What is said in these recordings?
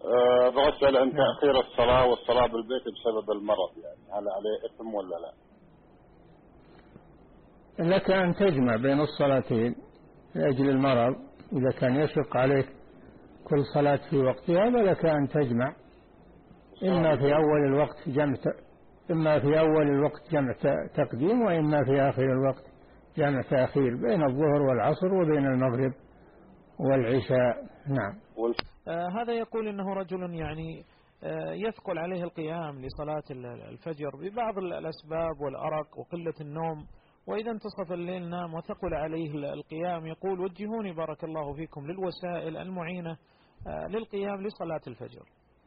أبغى أسأل عن تأخير الصلاة والصلاة بالبيت بسبب المرض، يعني هل عليه إثم ولا لا؟ لك أن تجمع بين الصلاتين لأجل المرض، إذا كان يشق عليك كل صلاة في وقتها فلك أن تجمع، إما في أول الوقت جمع تقديم، وإما في آخر الوقت جمع تأخير بين الظهر والعصر وبين المغرب والعشاء. نعم. هذا يقول إنه رجل يعني يثقل عليه القيام لصلاة الفجر ببعض الأسباب والأرق وقلة النوم، وإذا انتصف الليل نام وثقل عليه القيام، يقول وجهوني بارك الله فيكم للوسائل المعينة للقيام لصلاة الفجر.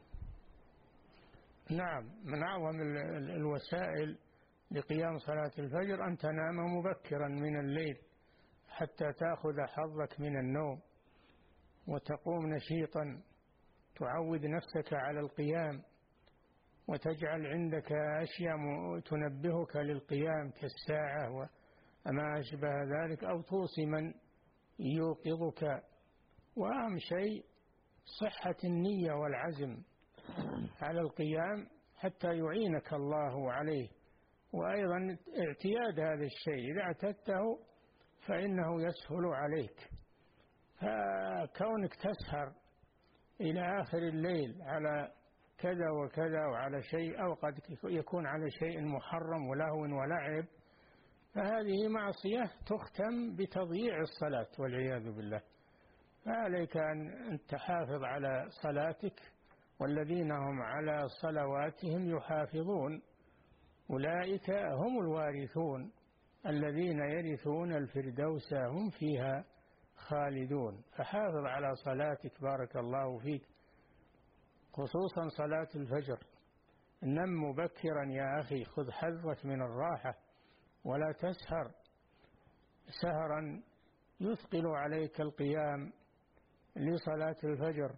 نعم، من أعظم الوسائل لقيام صلاة الفجر أن تنام مبكرا من الليل حتى تأخذ حظك من النوم، وتقوم نشيطا، تعود نفسك على القيام، وتجعل عندك أشياء تنبهك للقيام كالساعة وما أشبه ذلك، أو توصي من يوقظك. وأهم شيء صحة النية والعزم على القيام حتى يعينك الله عليه، وأيضا اعتياد هذا الشيء، إذا اعتدته فإنه يسهل عليك. فكونك تسهر إلى آخر الليل على كذا وكذا وعلى شيء، أو قد يكون على شيء محرم ولهو ولعب، فهذه معصية تختم بتضييع الصلاة والعياذ بالله. فعليك أن تحافظ على صلاتك، والذين هم على صلواتهم يحافظون أولئك هم الوارثون الذين يرثون الفردوس هم فيها خالدون. فحافظ على صلاتك بارك الله فيك، خصوصا صلاة الفجر. نم مبكرا يا أخي، خذ حظك من الراحة، ولا تسهر سهرا يثقل عليك القيام لصلاة الفجر.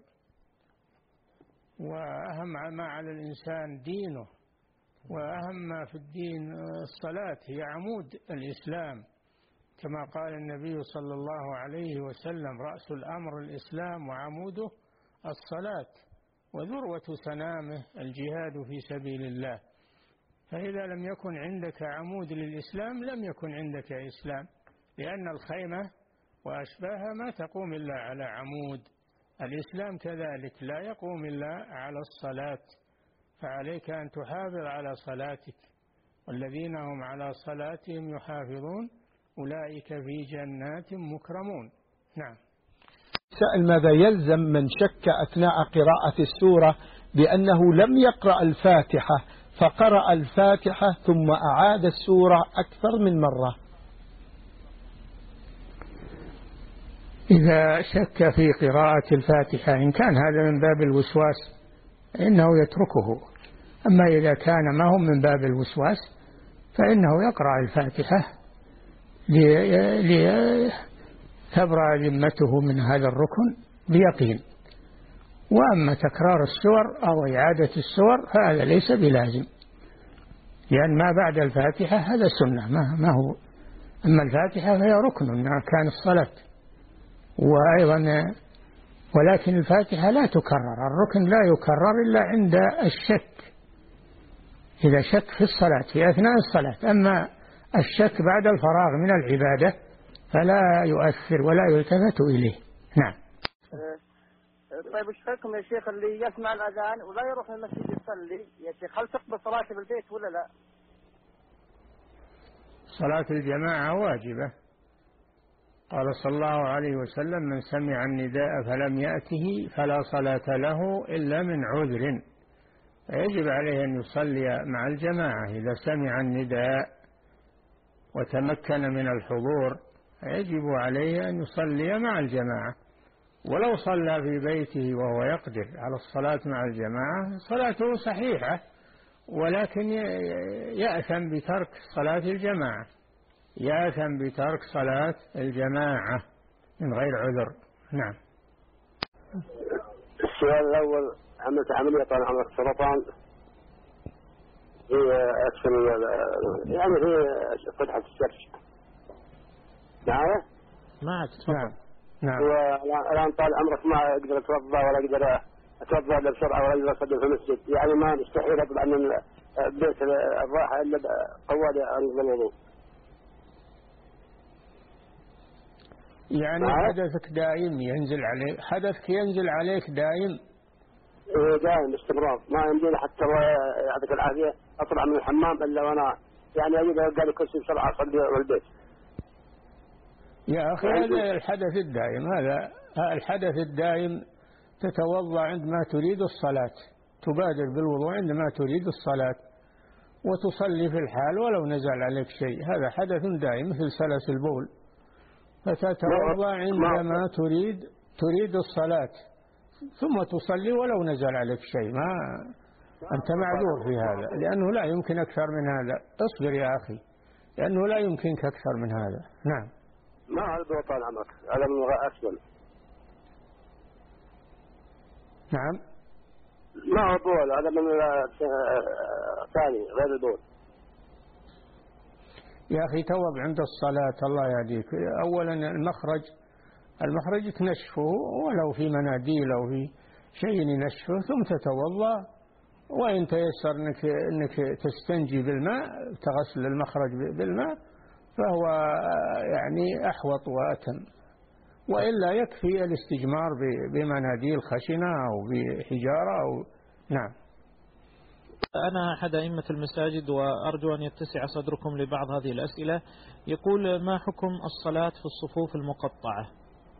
وأهم ما على الإنسان دينه، وأهم ما في الدين الصلاة، هي عمود الإسلام، كما قال النبي صلى الله عليه وسلم: رأس الأمر الإسلام وعموده الصلاة، وذروة سنامه الجهاد في سبيل الله. فإذا لم يكن عندك عمود للإسلام لم يكن عندك إسلام، لأن الخيمة وأشباهها ما تقوم إلا على عمود. الإسلام كذلك لا يقوم إلا على الصلاة، فعليك أن تحافظ على صلاتك، والذين هم على صلاتهم يحافظون أولئك في جنات مكرمون. نعم. سأل: ماذا يلزم من شك أثناء قراءة السورة بأنه لم يقرأ الفاتحة فقرأ الفاتحة ثم أعاد السورة أكثر من مرة؟ إذا شك في قراءة الفاتحة إن كان هذا من باب الوسواس إنه يتركه، أما إذا كان ما هو من باب الوسواس فإنه يقرأ الفاتحة لتبرأ ذمته من هذا الركن بيقين. وأما تكرار السور أو إعادة السور فهذا ليس بلازم، لأن ما بعد الفاتحة هذا سنة ما هو. أما الفاتحة فهي ركن من أركان الصلاة، وأيضا ولكن الفاتحة لا تكرر، الركن لا يكرر إلا عند الشك، إذا شك في الصلاة في أثناء الصلاة. أما الشك بعد الفراغ من العبادة فلا يؤثر ولا يلتفت إليه. نعم. طيب وش رأيكم يا شيخ اللي يسمع الأذان ولا يروح المسجد يصلي يا شيخ، هل تقبل صلاته بالبيت ولا لا؟ صلاة الجماعة واجبة، قال صلى الله عليه وسلم: من سمع النداء فلم يأته فلا صلاة له إلا من عذر. يجب عليه أن يصلي مع الجماعة إذا سمع النداء وتمكن من الحضور، يجب عليه أن يصلي مع الجماعة. ولو صلى في بيته وهو يقدر على الصلاة مع الجماعة صلاته صحيحة، ولكن يأثم بترك صلاة الجماعة، يأثم بترك صلاة الجماعة من غير عذر. نعم. السؤال الأول: عملت عملية طال عمرك سرطان هي أكثر يعني هي فتحة الشرج. معك تفضل. نعم. والآن طال عمرك ما أقدر أتوضأ ولا أقدر أتوضأ بسرعة ولا أصلي في المسجد، يعني ما مستحيل أطلع من بيت الراحة إلا طوالي عن الوضوء. يعني حدثك دائم ينزل عليك، حدثك ينزل عليك دائم؟ إيه دائم باستمرار، ما يمديني حتى يعطيك العافية أطلع من الحمام إلا وأنا يعني أجد قال كرسي بسرعة أصلي والبيت. يا أخي هذا الحدث الدائم، هذا الحدث الدائم تتوضأ عندما تريد الصلاة، تبادر بالوضوء عندما تريد الصلاة وتصلي في الحال ولو نزل عليك شيء، هذا حدث دائم مثل سلس البول، فتتوضأ عندما تريد الصلاة ثم تصلي ولو نزل عليك شيء، ما أنت معذور في هذا، لأنه لا يمكن أكثر من هذا. اصبر يا أخي، لأنه لا يمكنك أكثر من هذا. نعم. ما هذا طال عمرك، هذا من أسفل. نعم. ما هو بول، هذا من ثاني غير البول. يا أخي توضأ عند الصلاة الله يهديك. أولا المخرج تنشفه ولو في مناديل أو في شيء ينشفه، ثم تتوضأ، وإن تيسر أنك تستنجي بالماء، تغسل المخرج بالماء، فهو يعني أحوط وأتم، وإلا يكفي الاستجمار بمناديل خشنة أو بحجارة أو نعم. أنا أحد أئمة المساجد وأرجو أن يتسع صدركم لبعض هذه الأسئلة. يقول: ما حكم الصلاة في الصفوف المقطعة؟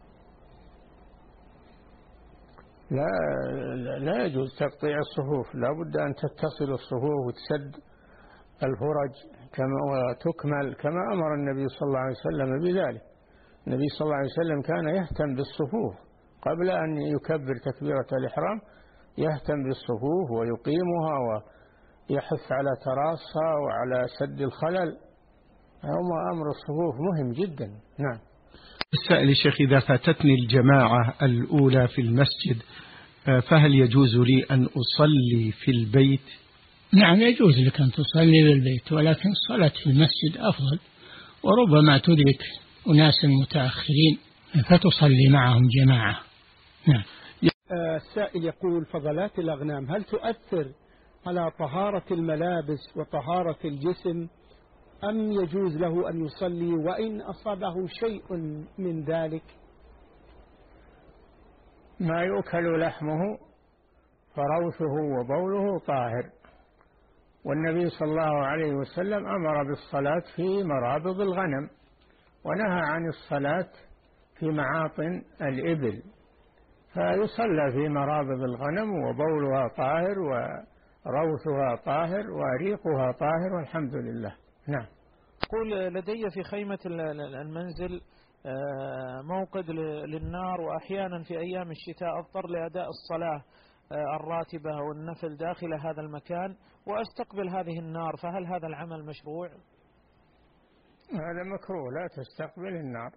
لا يجوز تقطيع الصفوف، لا بد أن تتصل الصفوف وتسد الفرج وتكمل كما أمر النبي صلى الله عليه وسلم بذلك. النبي صلى الله عليه وسلم كان يهتم بالصفوف قبل أن يكبر تكبيرة الإحرام، يهتم بالصفوف ويقيمها ويحث على تراصها وعلى سد الخلل. أمر الصفوف مهم جدا. نعم. السائل: الشيخ، إذا فاتتني الجماعة الأولى في المسجد فهل يجوز لي أن أصلي في البيت؟ نعم يجوز لك أن تصلي بالبيت، ولكن الصلاة في المسجد أفضل، وربما تدرك أناس متأخرين فتصلي معهم جماعة. نعم. السائل يقول: فضلات الأغنام هل تؤثر على طهارة الملابس وطهارة الجسم، أم يجوز له أن يصلي وإن أصابه شيء من ذلك؟ ما يؤكل لحمه فروثه وبوله طاهر، والنبي صلى الله عليه وسلم أمر بالصلاة في مرابض الغنم، ونهى عن الصلاة في معاطن الإبل، فيصلى في مرابض الغنم وبولها طاهر وروثها طاهر وريقها طاهر والحمد لله. نعم. يقول: لدي في خيمة المنزل موقد للنار، وأحيانا في أيام الشتاء أضطر لأداء الصلاة الراتبة أو النفل داخل هذا المكان وأستقبل هذه النار، فهل هذا العمل مشروع؟ هذا مكروه، لا تستقبل النار.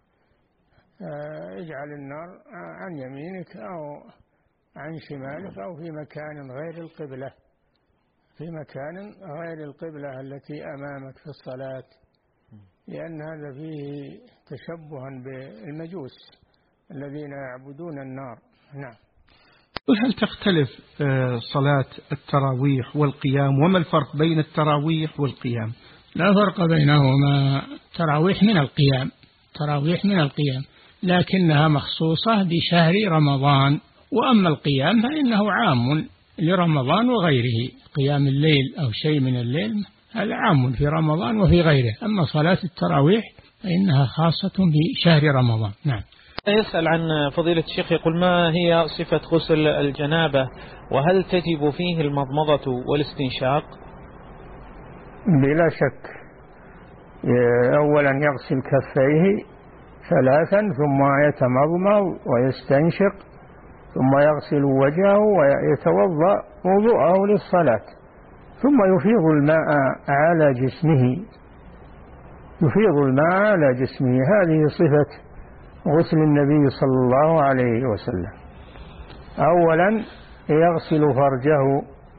اجعل النار عن يمينك أو عن شمالك أو في مكان غير القبلة، في مكان غير القبلة التي أمامك في الصلاة، لأن هذا فيه تشبها بالمجوس الذين يعبدون النار. نعم. هل تختلف صلاة التراويح والقيام، وما الفرق بين التراويح والقيام؟ لا فرق بينهما، تراويح من القيام، تراويح من القيام، لكنها مخصوصة بشهر رمضان، وأما القيام فإنه عام لرمضان وغيره، قيام الليل أو شيء من الليل هذا عام في رمضان وفي غيره، أما صلاة التراويح فإنها خاصة بشهر رمضان. نعم. يسأل عن فضيلة الشيخ، يقول: ما هي صفة غسل الجنابة، وهل تجب فيه المضمضة والاستنشاق؟ بلا شك، أولا يغسل كفيه 3 ثم يتمضمض ويستنشق، ثم يغسل وجهه ويتوضأ وضوءه للصلاة، ثم يفيض الماء على جسمه، يفيض الماء على جسمه. هذه صفة غسل النبي صلى الله عليه وسلم. أولا يغسل فرجه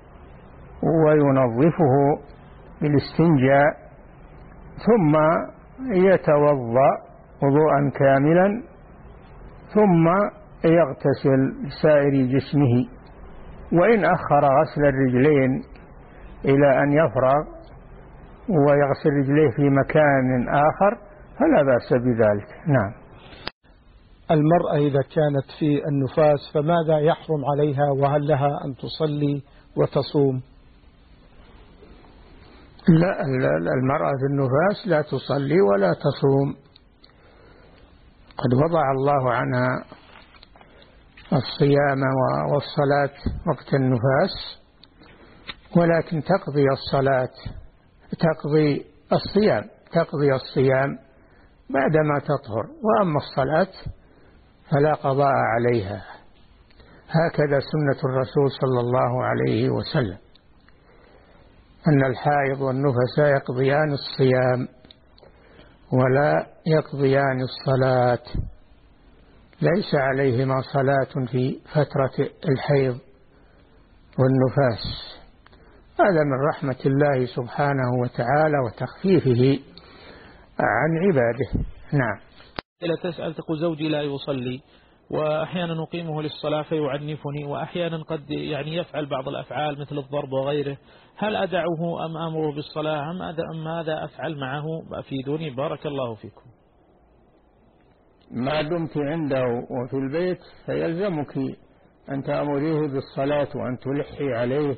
وينظفه بالاستنجاء، ثم يتوضأ وضوءا كاملا، ثم يغتسل سائر جسمه، وإن أخر غسل الرجلين إلى أن يفرغ ويغسل رجليه في مكان آخر فلا بأس بذلك. نعم. المرأة إذا كانت في النفاس فماذا يحرم عليها، وهل لها أن تصلي وتصوم؟ لا، المرأة في النفاس لا تصلي ولا تصوم، قد وضع الله عنها الصيام والصلاة وقت النفاس، ولكن تقضي الصيام بعدما تطهر، وأما الصلاة فلا قضاء عليها. هكذا سنة الرسول صلى الله عليه وسلم، أن الحائض والنفساء يقضيان الصيام ولا يقضيان الصلاة، ليس عليهما صلاة في فترة الحيض والنفاس. هذا من رحمة الله سبحانه وتعالى وتخفيفه عن عباده. نعم. إلى تسأل تقول زوجي لا يصلي، وأحيانا أقيمه للصلاة فيعنفني، وأحيانا قد يفعل بعض الأفعال مثل الضرب وغيره، هل أدعه أم أمره بالصلاة أم ماذا أفعل معه؟ أفيدوني بارك الله فيكم. ما دمت عنده وفي البيت فيلزمك أن تأمريه بالصلاة وأن تلحي عليه،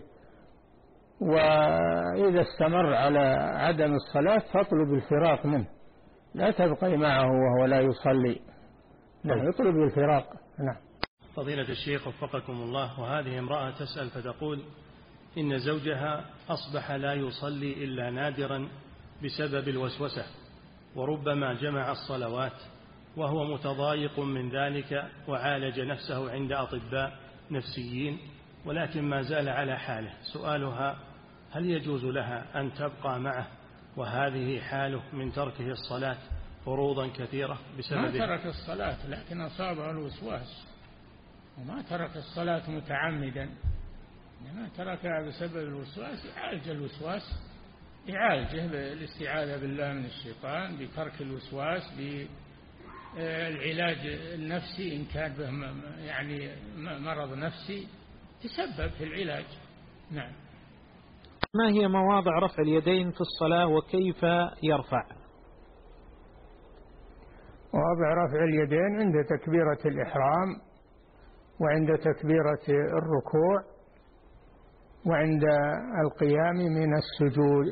وإذا استمر على عدم الصلاة فاطلب الفراق منه، لا تبقي معه وهو لا يصلي. نعم، يطلب الفراق. نعم. فضيلة الشيخ وفقكم الله، وهذه امرأة تسأل فتقول إن زوجها أصبح لا يصلي إلا نادرا بسبب الوسوسة، وربما جمع الصلوات، وهو متضايق من ذلك وعالج نفسه عند أطباء نفسيين، ولكن ما زال على حاله. سؤالها: هل يجوز لها أن تبقى معه وهذه حاله من تركه الصلاة فروضا كثيرة بسبب؟ ما ترك الصلاة لكن أصابه الوسواس، وما ترك الصلاة متعمدا، إنما تركها بسبب الوسواس. يعالج الوسواس، يعالجه بالاستعاذة بالله من الشيطان، بترك الوسواس، بالعلاج النفسي إن كان به مرض نفسي تسبب في العلاج. نعم. ما هي مواضع رفع اليدين في الصلاة وكيف يرفع؟ مواضع رفع اليدين عند تكبيرة الإحرام، وعند تكبيرة الركوع، وعند القيام من السجود،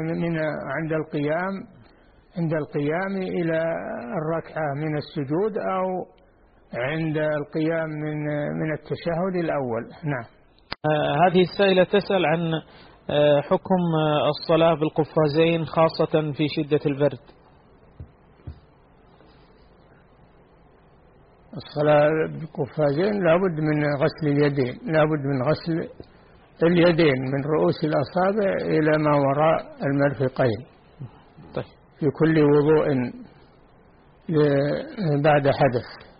عند القيام إلى الركعة من السجود، أو عند القيام من التشهد الأول. نعم. هذه السائلة تسأل عن حكم الصلاة بالقفازين خاصة في شدة البرد. الصلاة بالقفازين لابد من غسل اليدين، لابد من غسل اليدين من رؤوس الأصابع إلى ما وراء المرفقين. طيب. في كل وضوء بعد حدث،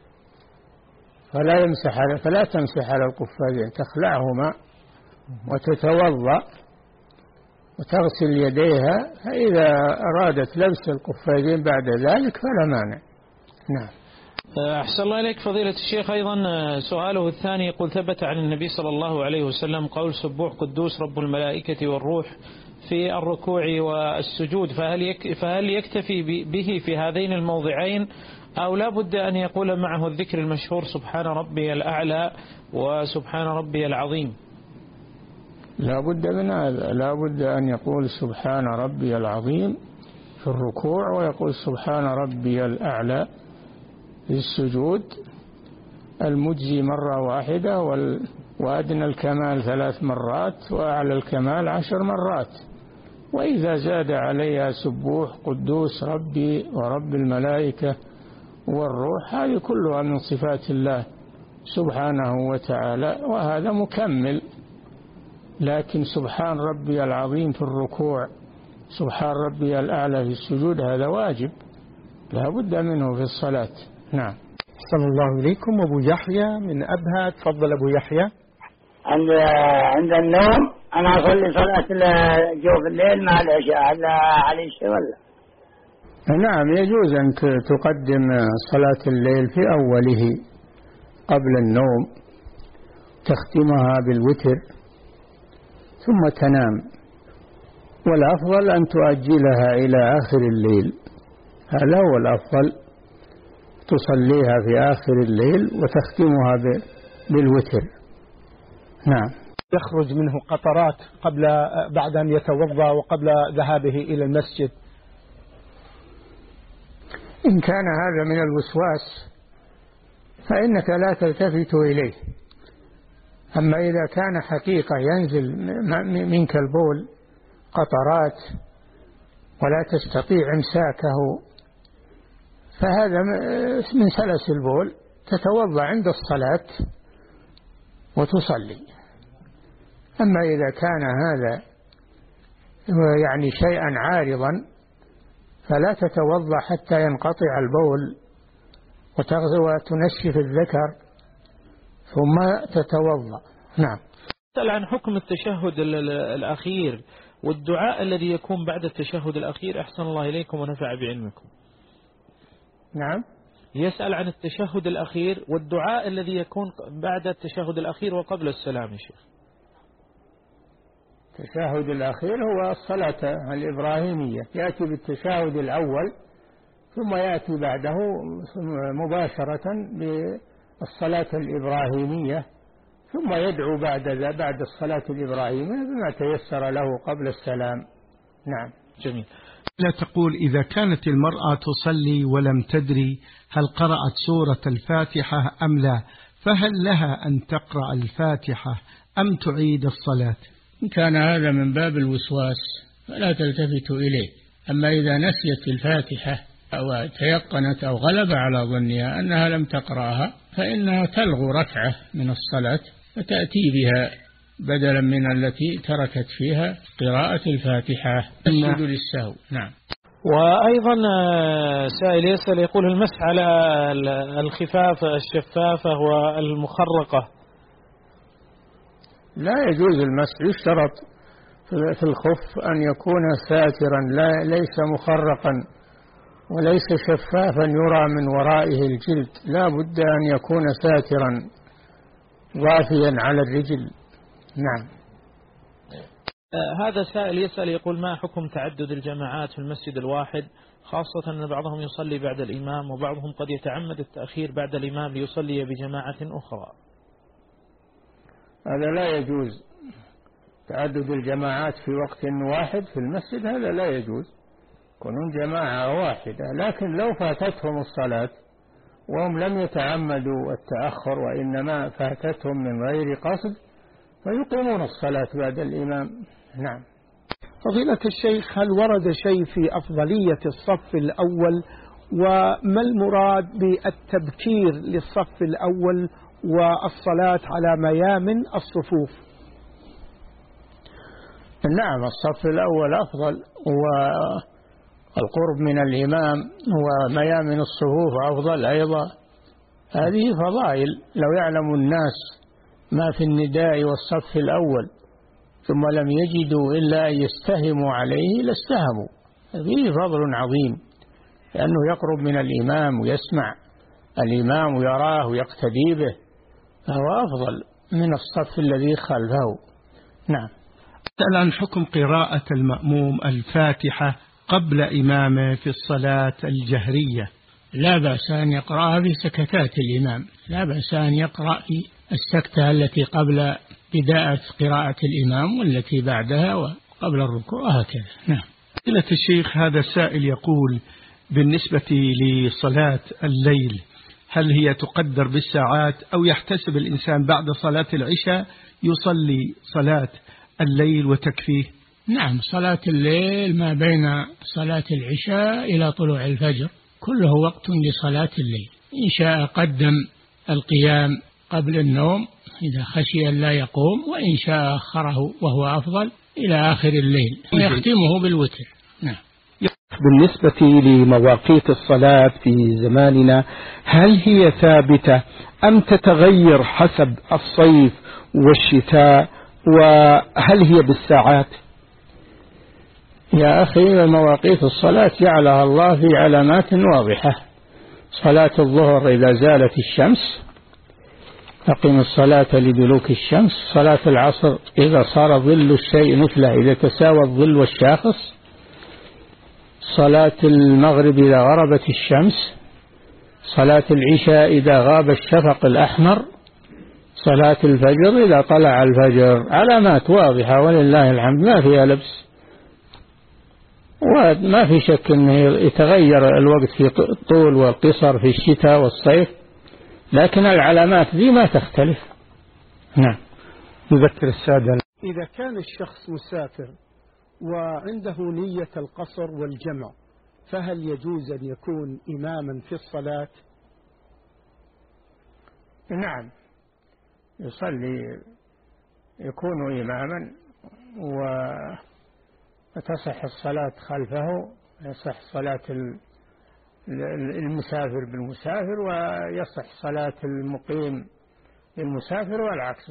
فلا تمسح على القفازين، تخلعهما وتتوضأ وتغسل يديها، فإذا أرادت لبس القفازين بعد ذلك فلا مانع. نعم. أحسن الله إليك فضيلة الشيخ. أيضا سؤاله الثاني يقول: ثبت عن النبي صلى الله عليه وسلم قول سبوح قدوس رب الملائكة والروح في الركوع والسجود، فهل يكتفي به في هذين الموضعين، أو لا بد أن يقول معه الذكر المشهور سبحان ربي الأعلى وسبحان ربي العظيم؟ لا بد من هذا، لا بد أن يقول سبحان ربي العظيم في الركوع، ويقول سبحان ربي الأعلى في السجود، المجزي مرة واحدة، وأدنى الكمال 3 مرات، وأعلى الكمال 10 مرات. وإذا زاد عليها سبوح قدوس ربي ورب الملائكة والروح، هذه كلها من صفات الله سبحانه وتعالى، وهذا مكمل. لكن سبحان ربي العظيم في الركوع، سبحان ربي الأعلى في السجود، هذا واجب لا بد منه في الصلاة. نعم. صلى الله عليكم. أبو يحيى من أبها، تفضل أبو يحيى. عند النوم أنا أصلي صلاة جوف الليل مع العشاء، هل عليه شيء ولا؟ نعم، يجوز أن تقدم صلاة الليل في أوله قبل النوم تختمها بالوتر ثم تنام، والأفضل أن تؤجلها إلى آخر الليل، هذا هو الأفضل، تصليها في آخر الليل وتختمها بالوتر. نعم. يخرج منه قطرات بعد أن يتوضأ وقبل ذهابه إلى المسجد. إن كان هذا من الوسواس فإنك لا تلتفت إليه، أما إذا كان حقيقة ينزل منك البول قطرات ولا تستطيع إمساكه فهذا من سلس البول، تتوضأ عند الصلاة وتصلي. أما إذا كان هذا يعني شيئا عارضا فلا تتوضأ حتى ينقطع البول وتنشف الذكر ثم تتوضأ. نعم. سأل عن حكم التشهد الأخير والدعاء الذي يكون بعد التشهد الأخير، أحسن الله إليكم ونفع بعلمكم. نعم. يسأل عن التشهد الأخير والدعاء الذي يكون بعد التشهد الأخير وقبل السلام يا شيخ. التشهد الأخير هو الصلاة الإبراهيمية، يأتي بالتشهد الأول ثم يأتي بعده مباشرة بالصلاة الإبراهيمية، ثم يدعو بعد الصلاة الإبراهيمية بما تيسر له قبل السلام. نعم. جميل. لا تقول إذا كانت المرأة تصلي ولم تدري هل قرأت سورة الفاتحة أم لا، فهل لها أن تقرأ الفاتحة أم تعيد الصلاة؟ إن كان هذا من باب الوسواس فلا تلتفت إليه، أما إذا نسيت الفاتحة أو تيقنت أو غلب على ظنها أنها لم تقرأها فإنها تلغو ركعة من الصلاة فتأتي بها بدلا من التي تركت فيها قراءة الفاتحة تسجد للسهو. نعم. وأيضا سائل يسأل يقول المسح على الخفاف الشفافة والمخرقة. لا يجوز المسح، يشترط في الخف أن يكون ساترا ليس مخرقا وليس شفافا يرى من ورائه الجلد، لا بد أن يكون ساترا ضافيا على الرجل. نعم. هذا سائل يسأل يقول ما حكم تعدد الجماعات في المسجد الواحد، خاصة أن بعضهم يصلي بعد الإمام وبعضهم قد يتعمد التأخير بعد الإمام ليصلي بجماعة أخرى؟ هذا لا يجوز، تعدد الجماعات في وقت واحد في المسجد هذا لا يجوز، يكونون جماعة واحدة، لكن لو فاتتهم الصلاة وهم لم يتعمدوا التأخر وإنما فاتتهم من غير قصد فيقيمون الصلاة بعد الإمام. نعم. فضيلة الشيخ، هل ورد شيء في أفضلية الصف الأول، وما المراد بالتبكير للصف الأول والصلاة على ميامن الصفوف؟ نعم، الصف الأول أفضل والقرب من الإمام وميامن الصفوف أفضل أيضا، هذه فضائل. لو يعلم الناس ما في النداء والصف الأول ثم لم يجدوا إلا أن يستهموا عليه لاستهموا، فيه فضل عظيم لأنه يقرب من الإمام ويسمع الإمام ويراه ويقتدي به، فهو أفضل من الصف الذي خلفه. نعم. سأل عن حكم قراءة المأموم الفاتحة قبل إمامه في الصلاة الجهرية. لا بأس أن يقرأها في سكتات الإمام، لا بأس أن يقرأ في السكتة التي قبل بداية قراءة الإمام والتي بعدها وقبل الركوع وهكذا. نعم. فضيلة الشيخ، هذا سائل يقول بالنسبة لصلاة الليل هل هي تقدر بالساعات أو يحتسب الإنسان بعد صلاة العشاء يصلي صلاة الليل وتكفيه؟ نعم، صلاة الليل ما بين صلاة العشاء إلى طلوع الفجر كله وقت لصلاة الليل. إن شاء قدم القيام قبل النوم إذا خشي أن لا يقوم، وإن شاء أخره وهو أفضل إلى آخر الليل ويختمه بالوتر. نعم. بالنسبة لمواقيت الصلاة في زماننا هل هي ثابتة أم تتغير حسب الصيف والشتاء، وهل هي بالساعات؟ يا أخي، مواقيت الصلاة جعلها الله في علامات واضحة. صلاة الظهر إذا زالت الشمس أقم الصلاة لدلوك الشمس، صلاة العصر إذا صار ظل الشيء مثله، إذا تساوى الظل والشاخص، صلاة المغرب إذا غربت الشمس، صلاة العشاء إذا غاب الشفق الأحمر، صلاة الفجر إذا طلع الفجر. علامات واضحة ولله الحمد، ما فيها لبس، وما في شك أنه يتغير الوقت في الطول والقصر في الشتاء والصيف، لكن العلامات ذي ما تختلف. نعم. نذكر السادة، إذا كان الشخص مسافر وعنده نية القصر والجمع، فهل يجوز أن يكون إماما في الصلاة؟ نعم، يصلي، يكون إماما وتصح الصلاة خلفه، يصح صلاة المسافر بالمسافر، ويصح صلاة المقيم بالمسافر، والعكس،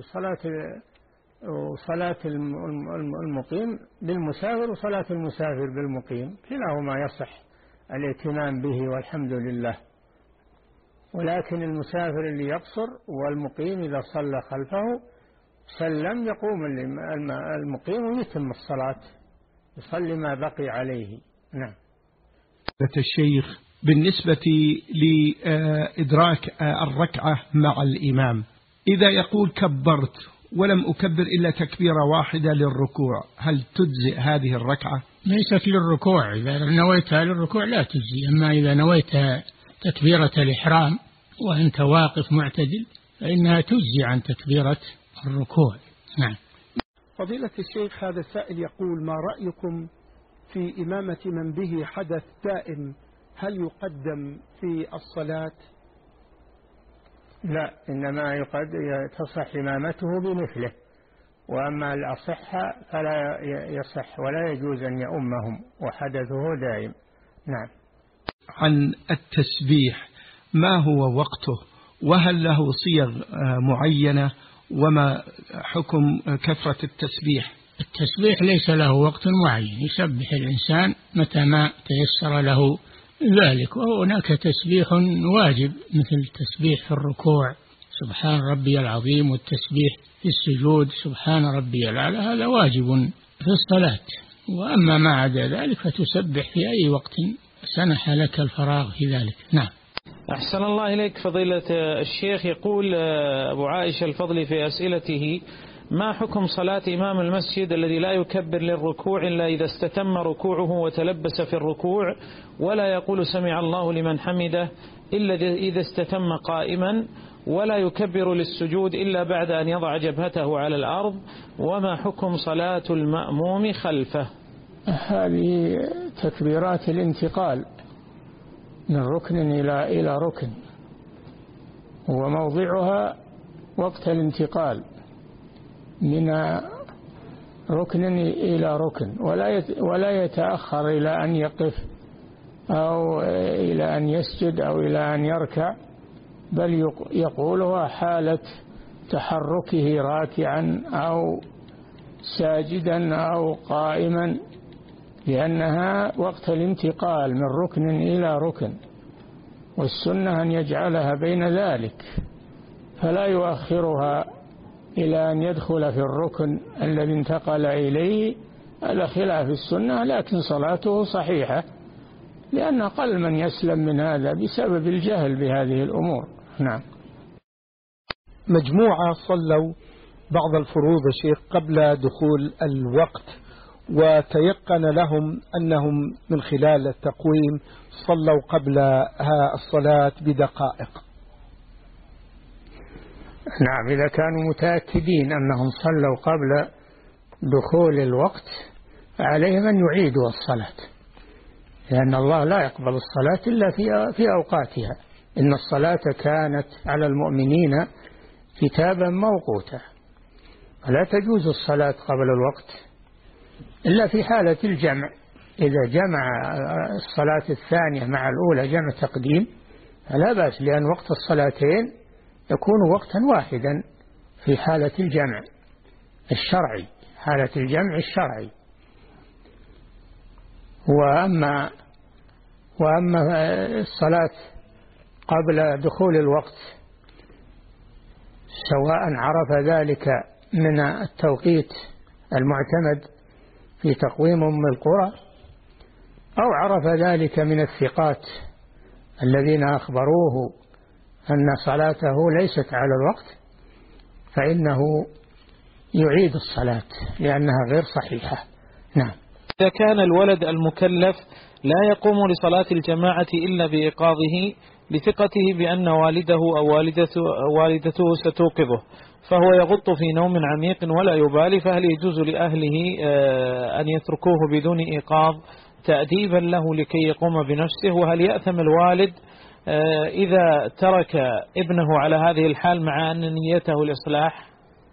صلاة المقيم بالمسافر وصلاة المسافر بالمقيم، كلاهما يصح الائتمام به والحمد لله. ولكن المسافر اللي يقصر والمقيم إذا صلى خلفه سلم، يقوم المقيم ويتم الصلاة، يصلي ما بقي عليه. نعم. الشيخ، بالنسبة لإدراك الركعة مع الإمام، إذا يقول كبرت ولم أكبر إلا تكبيرة واحدة للركوع، هل تجزئ هذه الركعة؟ ليست للركوع، إذا نويتها للركوع لا تجزي، أما إذا نويتها تكبيرة الإحرام وأنت واقف معتدل فإنها تجزي عن تكبيرة الركوع. نعم. فضيلة الشيخ، هذا السائل يقول: ما رأيكم في إمامة من به حدث دائم، هل يقدم في الصلاة؟ لا، إنما تصح إمامته بمثله، وأما الأصحة فلا يصح ولا يجوز أن يؤمهم وحدثه دائم. نعم. عن التسبيح، ما هو وقته، وهل له صيغ معينة، وما حكم كثرة التسبيح؟ التسبيح ليس له وقت معين، يسبح الإنسان متى ما تيسر له ذلك، وهناك تسبيح واجب مثل التسبيح في الركوع سبحان ربي العظيم، والتسبيح في السجود سبحان ربي الأعلى، هذا واجب في الصلاة. وأما ما عدا ذلك فتسبح في أي وقت سنح لك الفراغ في ذلك. نعم. أحسن الله إليك فضيلة الشيخ. يقول أبو عائشة الفضلي في أسئلته: ما حكم صلاة إمام المسجد الذي لا يكبر للركوع إلا إذا استتم ركوعه وتلبس في الركوع، ولا يقول سمع الله لمن حمده إلا إذا استتم قائما، ولا يكبر للسجود إلا بعد أن يضع جبهته على الأرض، وما حكم صلاة المأموم خلفه؟ هذه تكبيرات الانتقال من ركن إلى ركن، وموضعها وقت الانتقال من ركن إلى ركن، ولا يتأخر إلى أن يقف أو إلى أن يسجد أو إلى أن يركع، بل يقولها حالة تحركه راكعا أو ساجدا أو قائما، لأنها وقت الانتقال من ركن إلى ركن، والسنة أن يجعلها بين ذلك، فلا يؤخرها إلى أن يدخل في الركن الذي انتقل إليه. هذا خلاف السنة، لكن صلاته صحيحة، لأن قل من يسلم من هذا بسبب الجهل بهذه الأمور. نعم. مجموعة صلوا بعض الفروض شيخ قبل دخول الوقت، وتيقن لهم أنهم من خلال التقويم صلوا قبل الصلاة بدقائق. نعم، إذا كانوا متأكدين أنهم صلوا قبل دخول الوقت فعليهم أن يعيدوا الصلاة، لأن الله لا يقبل الصلاة إلا في أوقاتها. إن الصلاة كانت على المؤمنين كتابا موقوتا، فلا تجوز الصلاة قبل الوقت إلا في حالة الجمع. إذا جمع الصلاة الثانية مع الأولى جمع تقديم فلا بأس، لأن وقت الصلاتين يكون وقتا واحدا في حالة الجمع الشرعي، حالة الجمع الشرعي. وأما الصلاة قبل دخول الوقت سواء عرف ذلك من التوقيت المعتمد في تقويم أم القرى أو عرف ذلك من الثقات الذين أخبروه أن صلاته ليست على الوقت، فإنه يعيد الصلاة لأنها غير صحيحة. نعم. إذا كان الولد المكلف لا يقوم لصلاة الجماعة إلا بإيقاظه لثقته بأن والده أو والدته ستوقظه، فهو يغط في نوم عميق ولا يبالي، فهل يجوز لأهله أن يتركوه بدون إيقاظ تأديبا له لكي يقوم بنفسه؟ وهل يأثم الوالد إذا ترك ابنه على هذه الحال مع أن نيته الإصلاح؟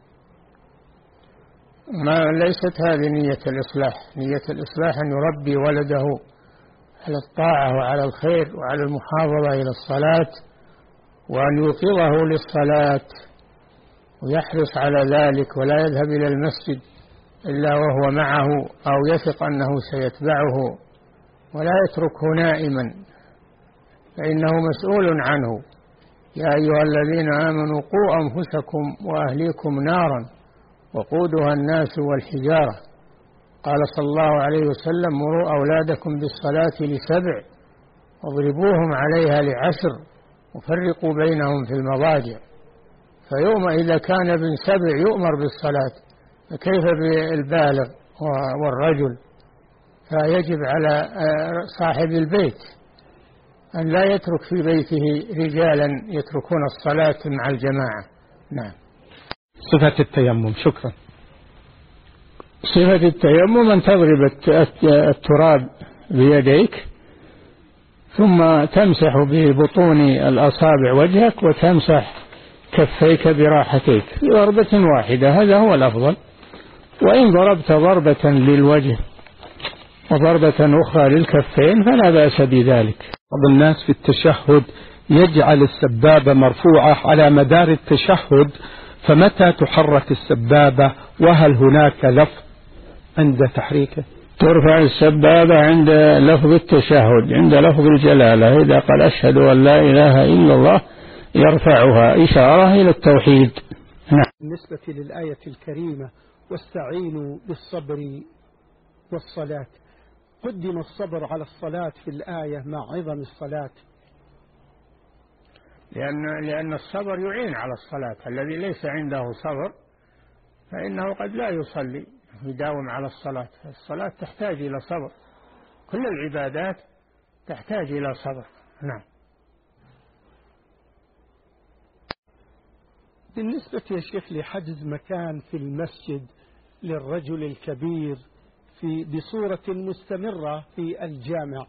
ليست هذه نية الإصلاح. نية الإصلاح أن يربي ولده على الطاعة وعلى الخير وعلى المحافظة إلى الصلاة، وأن يوقظه للصلاة ويحرص على ذلك، ولا يذهب إلى المسجد إلا وهو معه أو يثق أنه سيتبعه، ولا يتركه نائما فإنه مسؤول عنه. يا أيها الذين آمنوا قوا أنفسكم وأهليكم نارا وقودها الناس والحجارة. قال صلى الله عليه وسلم مروا أولادكم بالصلاة ل7 واضربوهم عليها ل10 وفرقوا بينهم في المضاجع. فيوم إذا كان ابن 7 يؤمر بالصلاة فكيف بالبالغ والرجل؟ فيجب على صاحب البيت أن لا يترك في بيته رجالا يتركون الصلاة مع الجماعة. نعم. صفة التيمم. شكرا. صفة التيمم أن تضرب التراب بيديك ثم تمسح ببطون الأصابع وجهك وتمسح كفيك براحتيك في ضربة واحدة، هذا هو الأفضل. وإن ضربت ضربة للوجه وضربة أخرى للكفين فلا بأس بذلك. بعض الناس في التشهد يجعل السبابة مرفوعة على مدار التشهد، فمتى تحرك السبابة؟ وهل هناك لفظ عند تحريكه؟ ترفع السبابة عند لفظ التشهد، عند لفظ الجلالة. إذا قال أشهد أن لا إله إلا الله يرفعها إشارة إلى التوحيد. نعم. بالنسبة للآية الكريمة واستعينوا بالصبر والصلاة، قدم الصبر على الصلاة في الآية مع عظم الصلاة، لأن الصبر يعين على الصلاة. الذي ليس عنده صبر فإنه قد لا يصلي يداوم على الصلاة. الصلاة تحتاج إلى صبر، كل العبادات تحتاج إلى صبر. نعم. بالنسبة يا شيخ لحجز مكان في المسجد للرجل الكبير بصورة مستمرة في الجامع،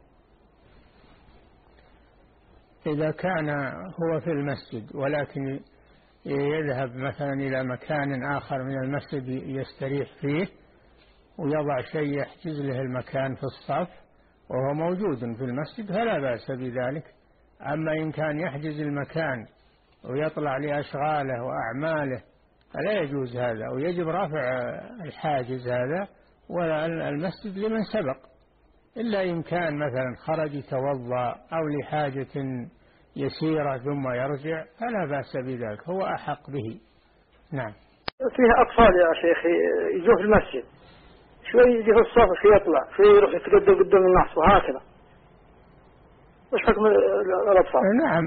إذا كان هو في المسجد ولكن يذهب مثلا إلى مكان آخر من المسجد يستريح فيه ويضع شيء يحجز له المكان في الصف وهو موجود في المسجد فلا بأس بذلك. أما إن كان يحجز المكان ويطلع لأشغاله وأعماله فلا يجوز هذا، ويجب رفع الحاجز هذا والمسجد لمن سبق، إلا إن كان مثلا خرج يتوضأ أو لحاجة يسيرة ثم يرجع فلا بأس بذلك، هو أحق به. نعم. فيها أطفال يا شيخ يجوا في المسجد شوي يجي في الصف شوي يطلع شوي يروح يتقدم قدام الناس وهكذا، وش حكم الأطفال؟ نعم،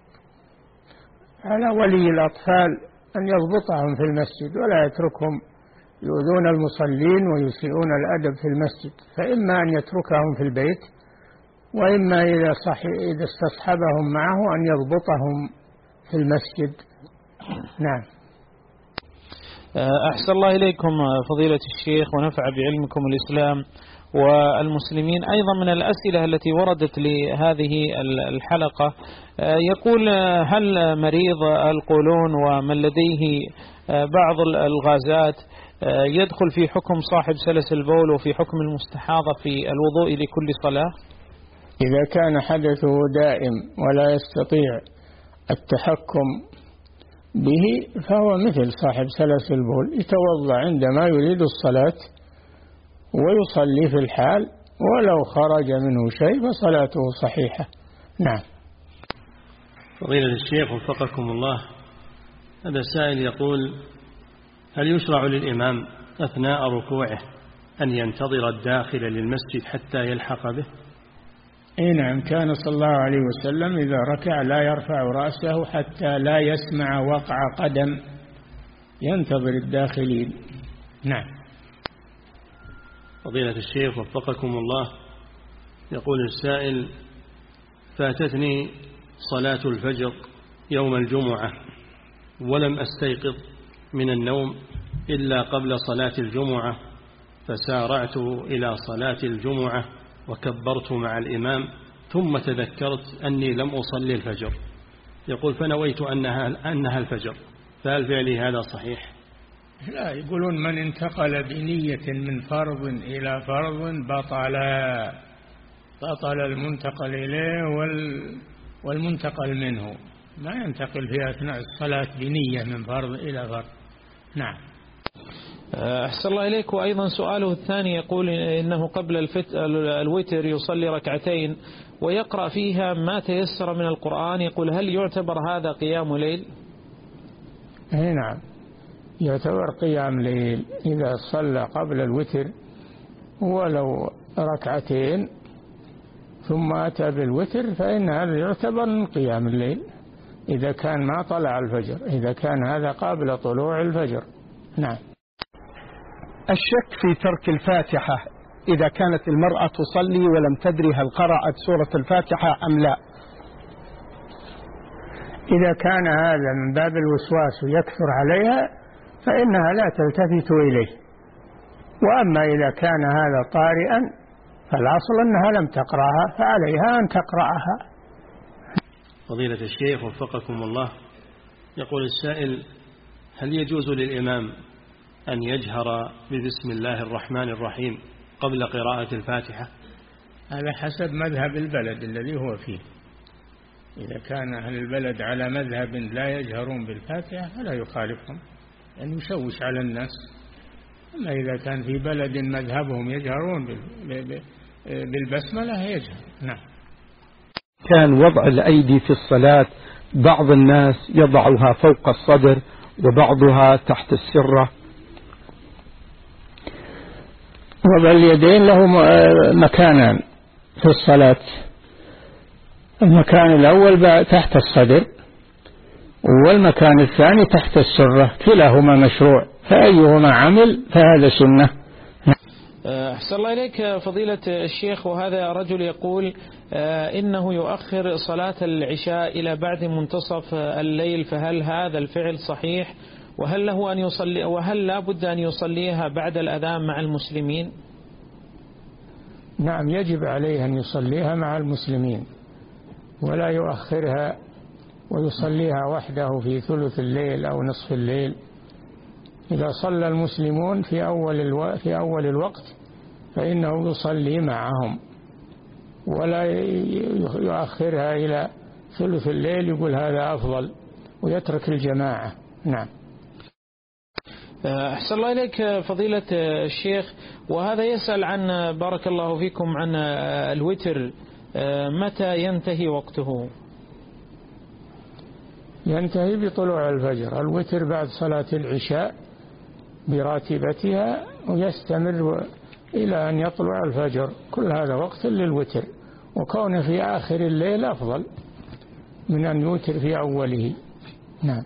على ولي الأطفال أن يضبطهم في المسجد ولا يتركهم يؤذون المصلين ويسيئون الأدب في المسجد، فإما أن يتركهم في البيت وإما إذا استصحبهم معه أن يضبطهم في المسجد. نعم. أحسن الله إليكم فضيلة الشيخ ونفع بعلمكم الإسلام والمسلمين. أيضا من الأسئلة التي وردت لهذه الحلقة يقول: هل مريض القولون ومن لديه بعض الغازات يدخل في حكم صاحب سلس البول وفي حكم المستحاضة في الوضوء لكل صلاة؟ إذا كان حدثه دائم ولا يستطيع التحكم به فهو مثل صاحب سلس البول، يتوضأ عندما يريد الصلاة ويصلي في الحال، ولو خرج منه شيء فصلاته صحيحة. نعم. فضيلة الشيخ وفقكم الله، هذا السائل يقول: هل يشرع للإمام أثناء ركوعه أن ينتظر الداخل للمسجد حتى يلحق به؟ أي نعم، كان صلى الله عليه وسلم إذا ركع لا يرفع رأسه حتى لا يسمع وقع قدم، ينتظر الداخلين. نعم. فضيلة الشيخ وفقكم الله، يقول السائل: فاتتني صلاة الفجر يوم الجمعة ولم أستيقظ من النوم إلا قبل صلاة الجمعة، فسارعت إلى صلاة الجمعة وكبرت مع الإمام، ثم تذكرت أني لم أصلي الفجر. يقول: فنويت أنها الفجر، فهل فعلي هذا صحيح؟ لا، يقولون من انتقل بنية من فرض إلى فرض بطل المنتقل إليه والمنتقل منه، ما ينتقل في أثناء الصلاة بنية من فرض إلى فرض. نعم. أحسن الله إليك. وأيضا سؤاله الثاني يقول إنه قبل الوتر يصلي ركعتين ويقرأ فيها ما تيسر من القرآن، يقول: هل يعتبر هذا قيام ليل؟ نعم، يعتبر قيام ليل إذا صلى قبل الوتر ولو ركعتين ثم أتى بالوتر، فإن هذا يعتبر من قيام الليل إذا كان ما طلع الفجر، إذا كان هذا قبل طلوع الفجر. نعم. الشك في ترك الفاتحة إذا كانت المرأة تصلي ولم تدري هل قرأت سورة الفاتحة أم لا. إذا كان هذا من باب الوسواس ويكثر عليها فإنها لا تلتفت إليه، وأما إذا كان هذا طارئا فالأصل أنها لم تقرأها فعليها أن تقرأها. فضيلة الشيخ وفقكم الله، يقول السائل: هل يجوز للإمام أن يجهر ببسم الله الرحمن الرحيم قبل قراءة الفاتحة؟ هذا حسب مذهب البلد الذي هو فيه. إذا كان أهل البلد على مذهب لا يجهرون بالفاتحة فلا يخالفهم، لأنه يشوش على الناس. أما إذا كان في بلد مذهبهم يجهرون بالبسملة يجهر. نعم. كان وضع الأيدي في الصلاة بعض الناس يضعها فوق الصدر وبعضها تحت السرة. وضع اليدين له مكانان في الصلاة، المكان الأول تحت الصدر والمكان الثاني تحت السرة، كلاهما مشروع، فأيهما عمل فهذا سنة. أحسن الله إليك فضيلة الشيخ. وهذا رجل يقول إنه يؤخر صلاة العشاء إلى بعد منتصف الليل، فهل هذا الفعل صحيح؟ وهل له أن يصلي، وهل لا بد أن يصليها بعد الأذان مع المسلمين؟ نعم، يجب عليه أن يصليها مع المسلمين ولا يؤخرها ويصليها وحده في ثلث الليل أو نصف الليل. إذا صلى المسلمون في أول الوقت فإنه يصلي معهم ولا يؤخرها إلى ثلث الليل يقول هذا أفضل ويترك الجماعة. نعم. أحسن الله إليك فضيلة الشيخ. وهذا يسأل عن بارك الله فيكم عن الوتر، متى ينتهي وقته؟ ينتهي بطلوع الفجر. الوتر بعد صلاة العشاء براتبتها ويستمر إلى أن يطلع الفجر، كل هذا وقت للوتر، وكونه في آخر الليل أفضل من أن يوتر في أوله. نعم.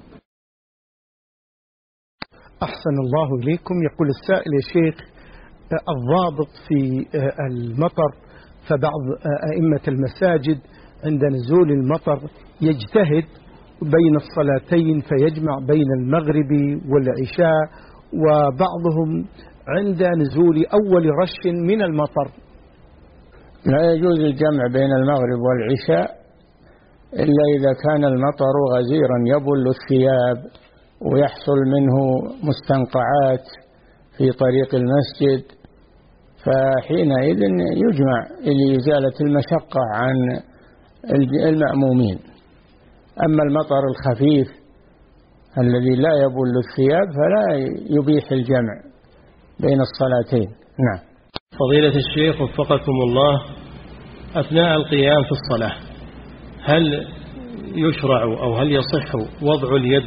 أحسن الله إليكم. يقول السائل: يا شيخ، الضابط في المطر، فبعض أئمة المساجد عند نزول المطر يجتهد بين الصلاتين فيجمع بين المغرب والعشاء، وبعضهم عند نزول أول رش من المطر. لا يجوز الجمع بين المغرب والعشاء إلا إذا كان المطر غزيرا يبل الثياب ويحصل منه مستنقعات في طريق المسجد، فحينئذ يجمع لإزالة المشقة عن المأمومين. أما المطر الخفيف الذي لا يبل الثياب فلا يبيح الجمع بين الصلاتين. نعم. فضيلة الشيخ وفقكم الله، أثناء القيام في الصلاة هل يشرع أو هل يصح وضع اليد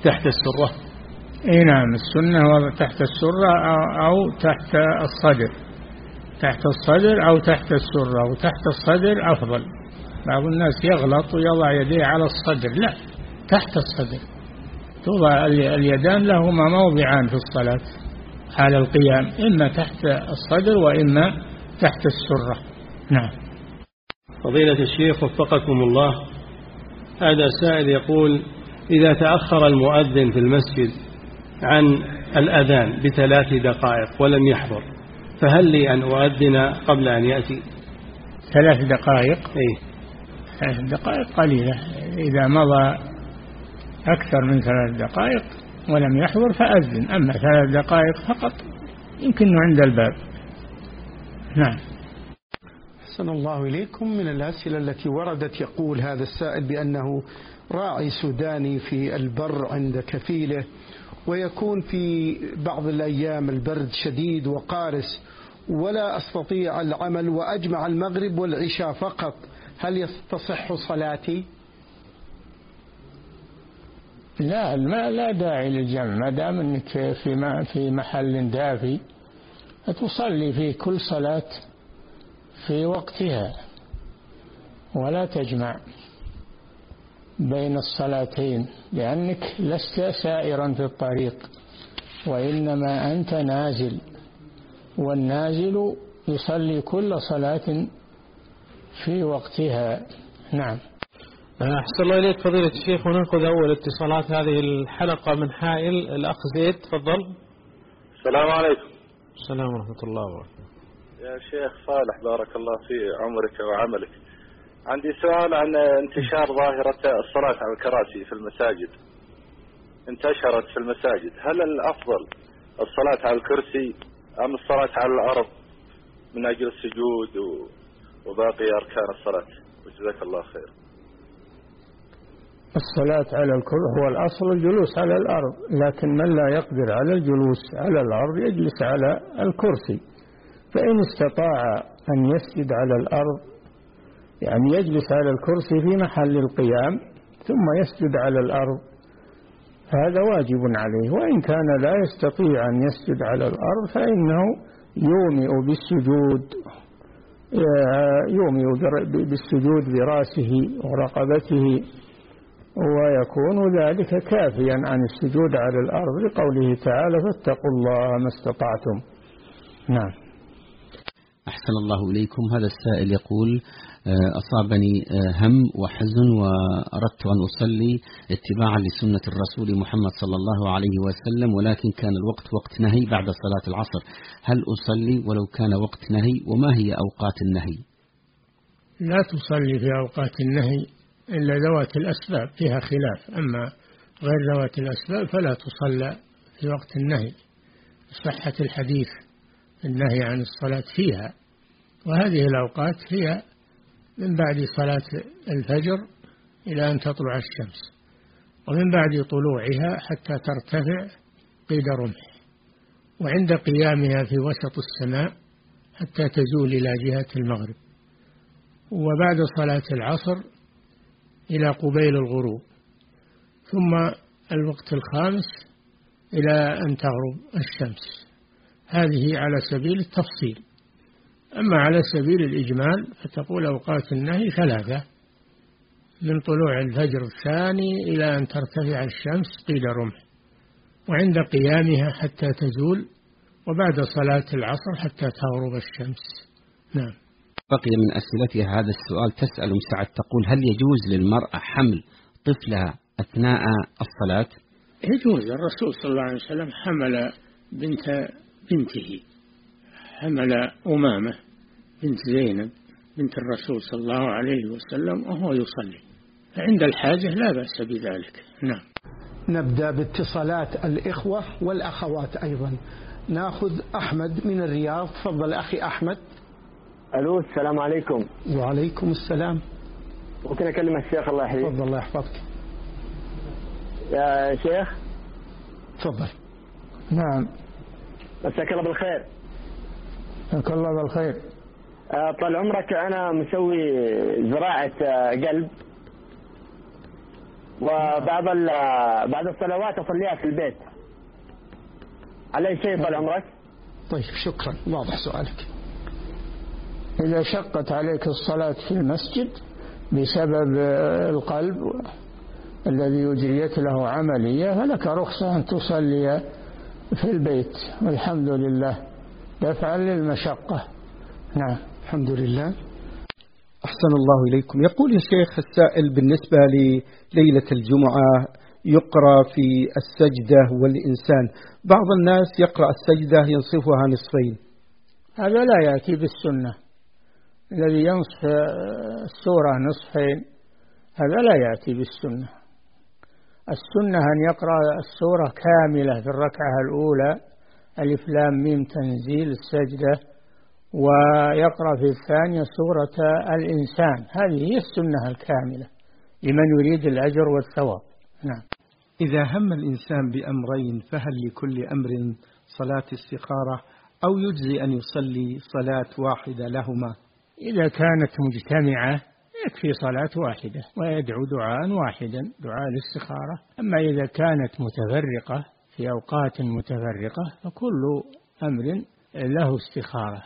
تحت السرة؟ اي نعم، السنة وضع تحت السرة أو تحت الصدر، تحت الصدر أو تحت السرة، وتحت الصدر أفضل. بعض الناس يغلط ويضع يديه على الصدر، لا، تحت الصدر. توضع اليدان لهما موضعان في الصلاة حال القيام، إما تحت الصدر وإما تحت السرة. نعم. فضيلة الشيخ وفقكم الله، هذا سائل يقول: إذا تأخر المؤذن في المسجد عن الأذان ب3 دقائق ولم يحضر، فهل لي أن أؤذن قبل أن يأتي؟ 3 دقائق؟ إيه، 3 دقائق قليلة. إذا مضى أكثر من 3 دقائق ولم يحضر فأذن، أما 3 دقائق فقط يمكن عند الباب. نعم. أحسن الله إليكم. من الأسئلة التي وردت يقول هذا السائل بأنه راعي سوداني في البر عند كفيله، ويكون في بعض الأيام البرد شديد وقارس ولا أستطيع العمل، وأجمع المغرب والعشاء فقط، هل تصح صلاتي؟ لا داعي للجمع، ما دام أنك في محل دافي تصلي في كل صلاة في وقتها، ولا تجمع بين الصلاتين، لأنك لست سائرا في الطريق، وإنما أنت نازل، والنازل يصلي كل صلاة في وقتها. نعم. أحسن الله إليك فضيلة الشيخ، وننقذ أول اتصالات هذه الحلقة من حائل. الأخ زيد، تفضل. السلام عليكم. السلام ورحمة الله وبركاته. يا شيخ صالح، بارك الله في عمرك وعملك. عندي سؤال عن انتشار ظاهرة الصلاة على الكراسي في المساجد. انتشرت في المساجد، هل الأفضل الصلاة على الكرسي أم الصلاة على الأرض من أجل السجود وباقي أركان الصلاة؟ وجزاك الله خير. الصلاة على الكرسي هو الأصل، الجلوس على الأرض، لكن من لا يقدر على الجلوس على الأرض يجلس على الكرسي، فإن استطاع أن يسجد على الأرض، يعني يجلس على الكرسي في محل القيام ثم يسجد على الأرض، هذا واجب عليه. وإن كان لا يستطيع أن يسجد على الأرض فإنه يومئ بالسجود برأسه ورقبته، ويكون ذلك كافيا عن السجود على الأرض، لقوله تعالى: فاتقوا الله ما استطعتم. نعم. أحسن الله إليكم. هذا السائل يقول: أصابني هم وحزن وأردت أن أصلي اتباعا لسنة الرسول محمد صلى الله عليه وسلم، ولكن كان الوقت وقت نهي بعد صلاة العصر، هل أصلي ولو كان وقت نهي؟ وما هي أوقات النهي؟ لا تصلي في أوقات النهي إلا ذوات الأسباب، فيها خلاف، أما غير ذوات الأسباب فلا تصلى في وقت النهي، صحة الحديث النهي عن الصلاة فيها. وهذه الأوقات هي من بعد صلاة الفجر إلى أن تطلع الشمس، ومن بعد طلوعها حتى ترتفع قيد رمح، وعند قيامها في وسط السماء حتى تزول إلى جهة المغرب، وبعد صلاة العصر إلى قبيل الغروب، ثم الوقت الخامس إلى أن تغرب الشمس. هذه على سبيل التفصيل. أما على سبيل الإجمال فتقول أوقات النهي 3: من طلوع الفجر الثاني إلى أن ترتفع الشمس قيد رمح، وعند قيامها حتى تزول، وبعد صلاة العصر حتى تغرب الشمس. نعم. بقي من أسئلتها هذا السؤال، تسأل مساعد تقول: هل يجوز للمرأة حمل طفلها أثناء الصلاة؟ يجوز. الرسول صلى الله عليه وسلم حمل بنته، حمل أمامة بنت زينب بنت الرسول صلى الله عليه وسلم وهو يصلي، فعند الحاجة لا بأس بذلك. نعم. نبدأ باتصالات الإخوة والأخوات أيضا. نأخذ أحمد من الرياض. تفضل أخي أحمد. ألو، السلام عليكم. وعليكم السلام. ممكن أكلم الشيخ؟ الله يحييك. تفضل، الله يحفظك يا شيخ. تفضل. نعم. مساك الله بالخير. مساك الله بالخير. طال عمرك، أنا مسوي زراعة قلب، وبعض الصلوات أصليها في البيت، علي شيء طال عمرك؟ طيب شكرا، واضح سؤالك. إذا شقت عليك الصلاة في المسجد بسبب القلب الذي أجريت له عملية فلك رخصة أن تصلي في البيت، والحمد لله دفعا للمشقة. نعم الحمد لله. أحسن الله إليكم. يقول يا شيخ السائل بالنسبة لليلة الجمعة يقرأ في السجدة والإنسان، بعض الناس يقرأ السجدة ينصفها نصفين، هذا لا يأتي بالسنة. الذي ينصف السورة نصفين هذا لا يأتي بالسنة. السنة أن يقرأ السورة كاملة في الركعة الأولى، ألف لام ميم تنزيل السجدة، ويقرأ في الثانية سورة الإنسان. هذه هي السنة الكاملة لمن يريد الأجر والثواب. نعم. إذا هم الإنسان بأمرين فهل لكل أمر صلاة استخارة أو يجزي أن يصلي صلاة واحدة لهما؟ إذا كانت مجتمعة يكفي صلاة واحدة ويدعو دعاء واحدا، دعاء الاستخارة. أما إذا كانت متفرقة في أوقات متفرقة فكل أمر له استخارة.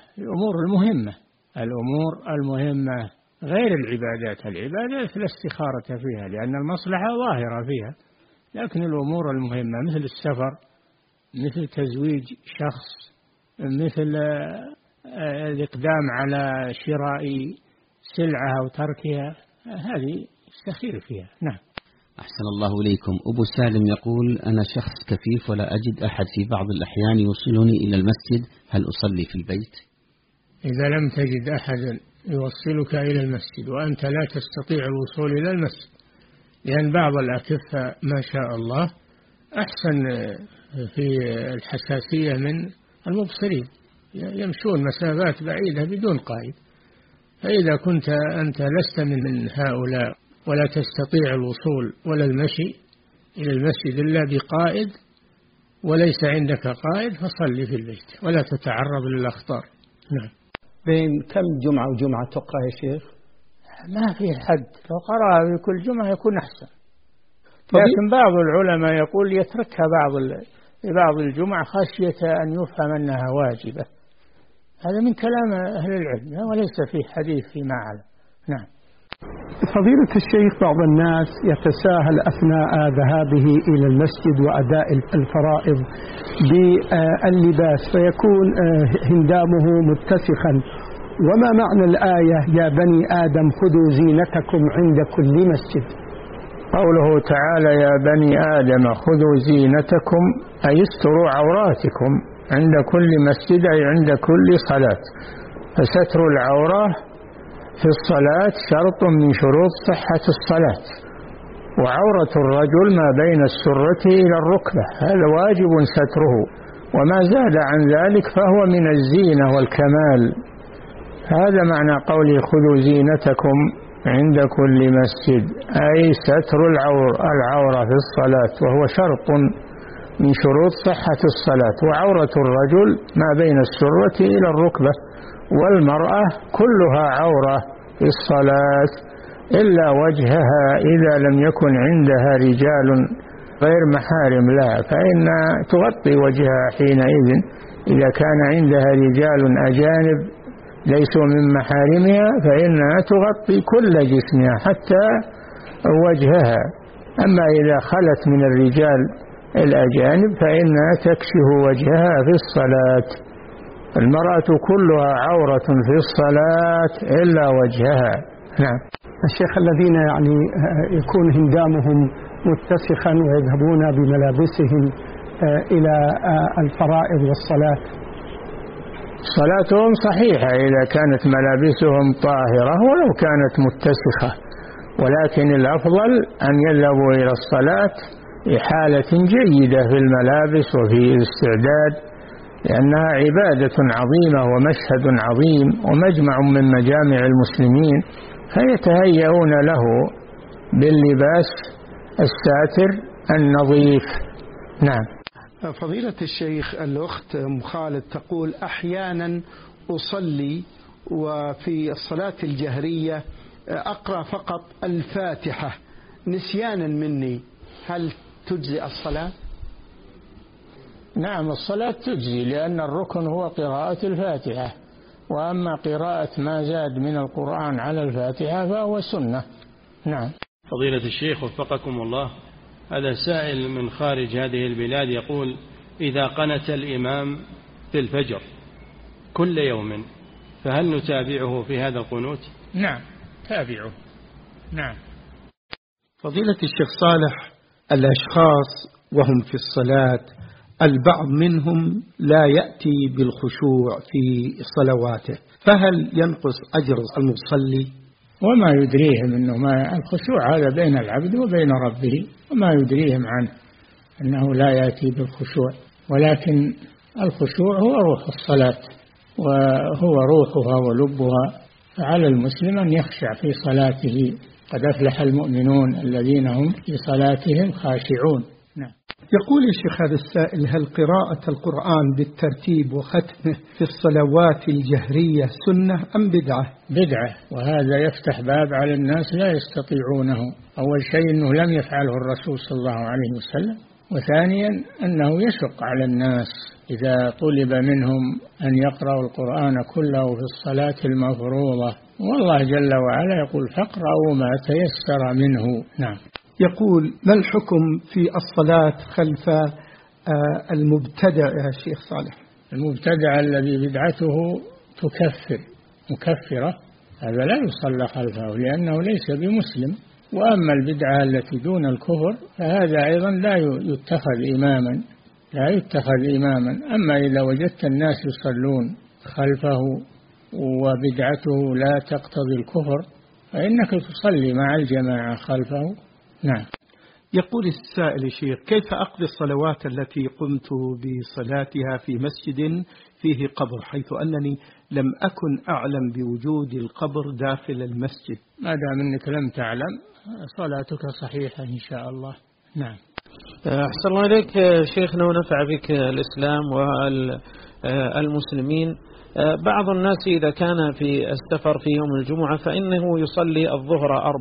الأمور المهمة غير العبادات لا استخارة فيها لأن المصلحة ظاهرة فيها، لكن الأمور المهمة مثل السفر، مثل تزويج شخص، مثل الإقدام على شراء سلعة أو تركها، هذه استخير فيها. نعم. أحسن الله إليكم. أبو سالم يقول أنا شخص كفيف ولا أجد أحد في بعض الأحيان يوصلني إلى المسجد، هل أصلي في البيت؟ إذا لم تجد أحد يوصلك إلى المسجد وأنت لا تستطيع الوصول إلى المسجد، لأن بعض الأكفاء ما شاء الله أحسن في الحساسية من المبصرين، يمشون مسافات بعيدة بدون قائد. فإذا كنت أنت لست من هؤلاء ولا تستطيع الوصول ولا المشي إلى المسجد إلا بقائد وليس عندك قائد فصلي في البيت ولا تتعرض للأخطار. نعم. بين كم جمعة وجمعة تقرأ يا شيخ؟ ما في حد، لو قرأ في كل جمعة يكون أحسن، لكن بعض العلماء يقول يتركها بعض الجمعة خشية أن يفهم أنها واجبة. هذا من كلام أهل العلم وليس فيه حديث فيما أعلم. نعم. فضيلة الشيخ، بعض الناس يتساهل أثناء ذهابه إلى المسجد وأداء الفرائض باللباس فيكون هندامه متسخا، وما معنى الآية يا بني آدم خذوا زينتكم عند كل مسجد؟ قوله تعالى يا بني آدم خذوا زينتكم أي استروا عوراتكم عند كل مسجد أي عند كل صلاة. فستر العورة في الصلاة شرط من شروط صحة الصلاة، وعورة الرجل ما بين السرة إلى الركبة هذا واجب ستره، وما زاد عن ذلك فهو من الزينة والكمال. هذا معنى قوله خذوا زينتكم عند كل مسجد أي ستر العورة في الصلاة، وهو شرط من شروط صحة الصلاة. وعورة الرجل ما بين السرة إلى الركبة، والمرأة كلها عورة في الصلاة إلا وجهها إذا لم يكن عندها رجال غير محارم لها فإن تغطي وجهها حينئذ. إذا كان عندها رجال أجانب ليسوا من محارمها فإنها تغطي كل جسمها حتى وجهها. أما إذا خلت من الرجال الأجانب فإنها تكشف وجهها في الصلاة. المرأة كلها عورة في الصلاة إلا وجهها. نعم. الشيخ، الذين يكون هندامهم متسخا ويذهبون بملابسهم إلى الفرائض والصلاة، صلاتهم صحيحة إذا كانت ملابسهم طاهرة ولو كانت متسخة، ولكن الأفضل أن يذهبوا إلى الصلاة بحالة جيدة في الملابس وفي الاستعداد، لأنها عبادة عظيمة ومشهد عظيم ومجمع من مجامع المسلمين، فيتهيئون له باللباس الساتر النظيف. نعم. فضيلة الشيخ، الأخت خالد تقول أحيانا أصلي وفي الصلاة الجهرية أقرأ فقط الفاتحة نسيانا مني هل تجزي الصلاة؟ نعم الصلاة تجزي، لأن الركن هو قراءة الفاتحة، وأما قراءة ما زاد من القرآن على الفاتحة فهو سنة. نعم. فضيلة الشيخ وفقكم الله، هذا سائل من خارج هذه البلاد يقول: إذا قنت الإمام في الفجر كل يوم فهل نتابعه في هذا القنوت؟ نعم تابعه. نعم. فضيلة الشيخ صالح، الأشخاص وهم في الصلاة البعض منهم لا يأتي بالخشوع في صلواته، فهل ينقص أجر المصلي؟ وما يدريهم أنه الخشوع هذا بين العبد وبين ربه، وما يدريهم عنه أنه لا يأتي بالخشوع، ولكن الخشوع هو روح الصلاة وهو روحها ولبها، فعلى المسلم أن يخشع في صلاته. قد أفلح المؤمنون الذين هم في صلاتهم خاشعون. نعم. يقول الشيخ هذا السائل: هل قراءة القرآن بالترتيب وختمه في الصلوات الجهرية سنة أم بدعة؟ بدعة، وهذا يفتح باب على الناس لا يستطيعونه. أول شيء أنه لم يفعله الرسول صلى الله عليه وسلم، وثانيا أنه يشق على الناس إذا طلب منهم أن يقرأوا القرآن كله في الصلاة المفروضة، والله جل وعلا يقول: فاقرأوا ما تيسر منه. نعم. يقول: ما الحكم في الصلاة خلف المبتدع يا شيخ صالح؟ المبتدع الذي بدعته مكفرة، هذا لا يصلى خلفه لأنه ليس بمسلم. وأما البدعة التي دون الكفر فهذا أيضا لا يتخذ إماما. أما إذا وجدت الناس يصلون خلفه وبدعته لا تقتضي الكفر فإنك تصلي مع الجماعة خلفه. نعم. يقول السائل: شيخ، كيف أقضي الصلوات التي قمت بصلاتها في مسجد فيه قبر، حيث أنني لم أكن أعلم بوجود القبر داخل المسجد؟ ما دام أنك لم تعلم صلاتك صحيحة إن شاء الله. نعم. أحسن الله إليك شيخنا ونفع بك الإسلام والمسلمين. بعض الناس إذا كان في السفر في يوم الجمعة فإنه يصلي الظهر 4.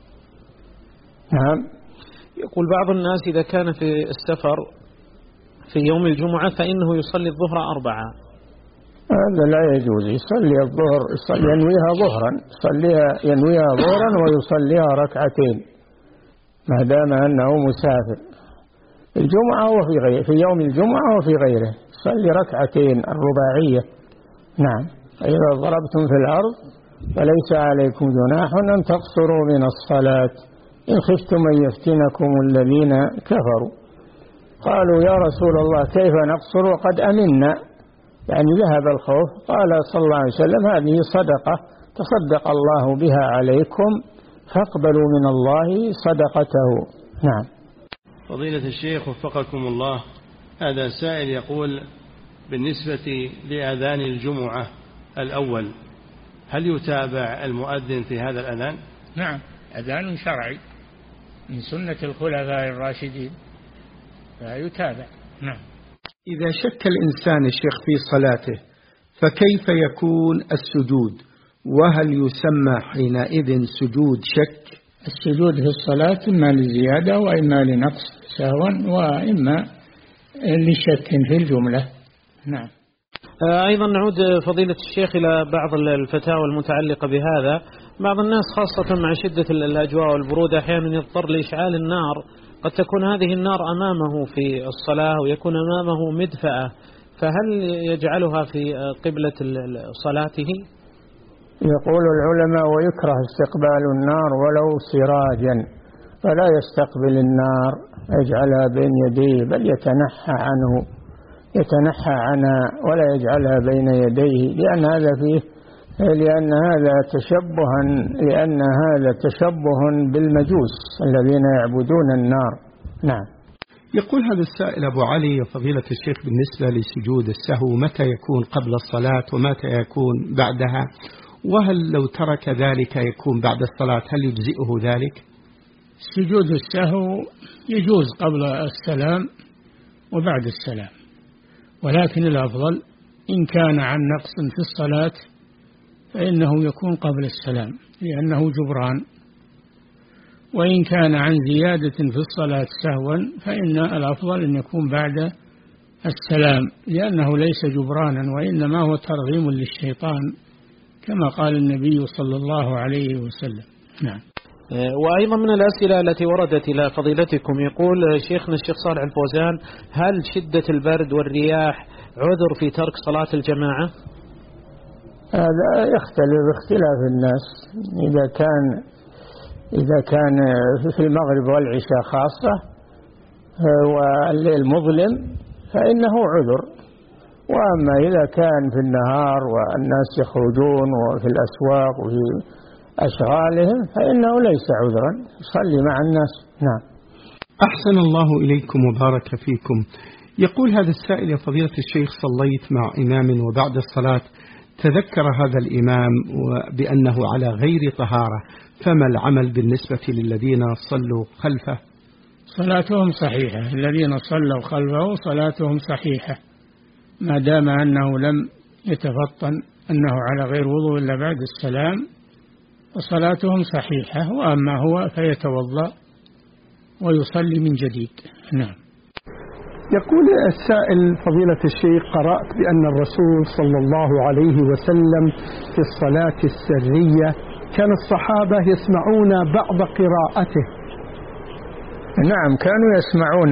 نعم. يقول بعض الناس إذا كان في السفر في يوم الجمعة فإنه يصلي الظهر 4. هذا لا يجوز. يصلي الظهر ينويها ظهرا، ينويها ظهرا ويصليها ركعتين ما دام أنه مسافر الجمعة وفي غيره، في يوم الجمعة وفي غيره يصلي ركعتين الرباعية. نعم. فإذا ضربتم في الأرض فليس عليكم جناح أن تقصروا من الصلاة إن خفتم أن يفتنكم الذين كفروا. قالوا: يا رسول الله كيف نقصر وقد أمنا، يعني ذهب الخوف. قال صلى الله عليه وسلم: هذه صدقة تصدق الله بها عليكم فاقبلوا من الله صدقته. نعم. فضيلة الشيخ وفقكم الله، هذا سائل يقول: بالنسبة لأذان الجمعة الأول هل يتابع المؤذن في هذا الأذان؟ نعم، أذان شرعي من سنة الخلفاء الراشدين فيتابع. نعم. إذا شك الإنسان الشيخ في صلاته فكيف يكون السجود، وهل يسمى حينئذ سجود شك؟ السجود في الصلاة إما لزيادة وإما لنقص سهوا وإما لشك في الجملة. نعم. أيضا نعود فضيلة الشيخ إلى بعض الفتاوى المتعلقة بهذا. بعض الناس خاصة مع شدة الأجواء والبرودة أحيانا يضطر لإشعال النار، قد تكون هذه النار أمامه في الصلاة ويكون أمامه مدفأة، فهل يجعلها في قبلة صلاته؟ يقول العلماء: ويكره استقبال النار ولو سراجا، فلا يستقبل النار يجعلها بين يديه، بل يتنحى عنها ولا يجعلها بين يديه، لأن هذا تشبه بالمجوس الذين يعبدون النار. نعم. يقول هذا السائل: أبو علي فضيلة الشيخ، بالنسبة لسجود السهو متى يكون قبل الصلاة ومتى يكون بعدها، وهل لو ترك ذلك يكون بعد الصلاة، هل يجزئه ذلك؟ سجود السهو يجوز قبل السلام وبعد السلام، ولكن الأفضل إن كان عن نقص في الصلاة فإنه يكون قبل السلام لأنه جبران، وإن كان عن زيادة في الصلاة سهوا فإن الأفضل أن يكون بعد السلام، لأنه ليس جبرانا وإنما هو ترغيم للشيطان كما قال النبي صلى الله عليه وسلم. نعم. وأيضا من الأسئلة التي وردت إلى فضيلتكم يقول شيخنا الشيخ صالح الفوزان: هل شدة البرد والرياح عذر في ترك صلاة الجماعة؟ هذا يختلف اختلاف الناس. إذا كان في المغرب والعشاء خاصة والليل مظلم فإنه عذر، وأما إذا كان في النهار والناس يخرجون وفي الأسواق وفي أشغالهم فإنه ليس عذرا، يصلي مع الناس. نعم. أحسن الله إليكم وبارك فيكم. يقول هذا السائل: يا فضيلة الشيخ، صليت مع إمام وبعد الصلاة تذكر هذا الإمام بأنه على غير طهارة، فما العمل بالنسبة للذين صلوا خلفه؟ صلاتهم صحيحة، الذين صلوا خلفه صلاتهم صحيحة ما دام أنه لم يتفطن أنه على غير وضوء إلا بعد السلام، وصلاتهم صحيحة. وأما هو فيتوضأ ويصلي من جديد. نعم. يقول السائل: فضيلة الشيخ، قرأت بأن الرسول صلى الله عليه وسلم في الصلاة السرية كان الصحابة يسمعون بعض قراءته. نعم، كانوا يسمعون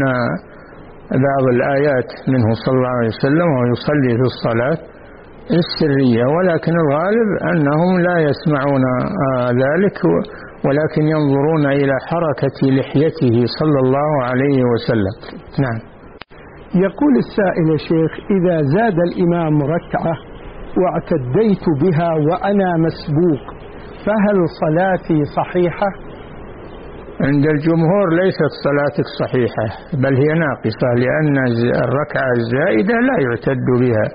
بعض الآيات منه صلى الله عليه وسلم ويصلي في الصلاة السرية، ولكن الغالب أنهم لا يسمعون ذلك، ولكن ينظرون إلى حركة لحيته صلى الله عليه وسلم. نعم. يقول السائل: يا شيخ، إذا زاد الإمام ركعة واعتديت بها وأنا مسبوق فهل صلاتي صحيحة؟ عند الجمهور ليست صلاتك صحيحة، بل هي ناقصة، لأن الركعة الزائدة لا يعتد بها،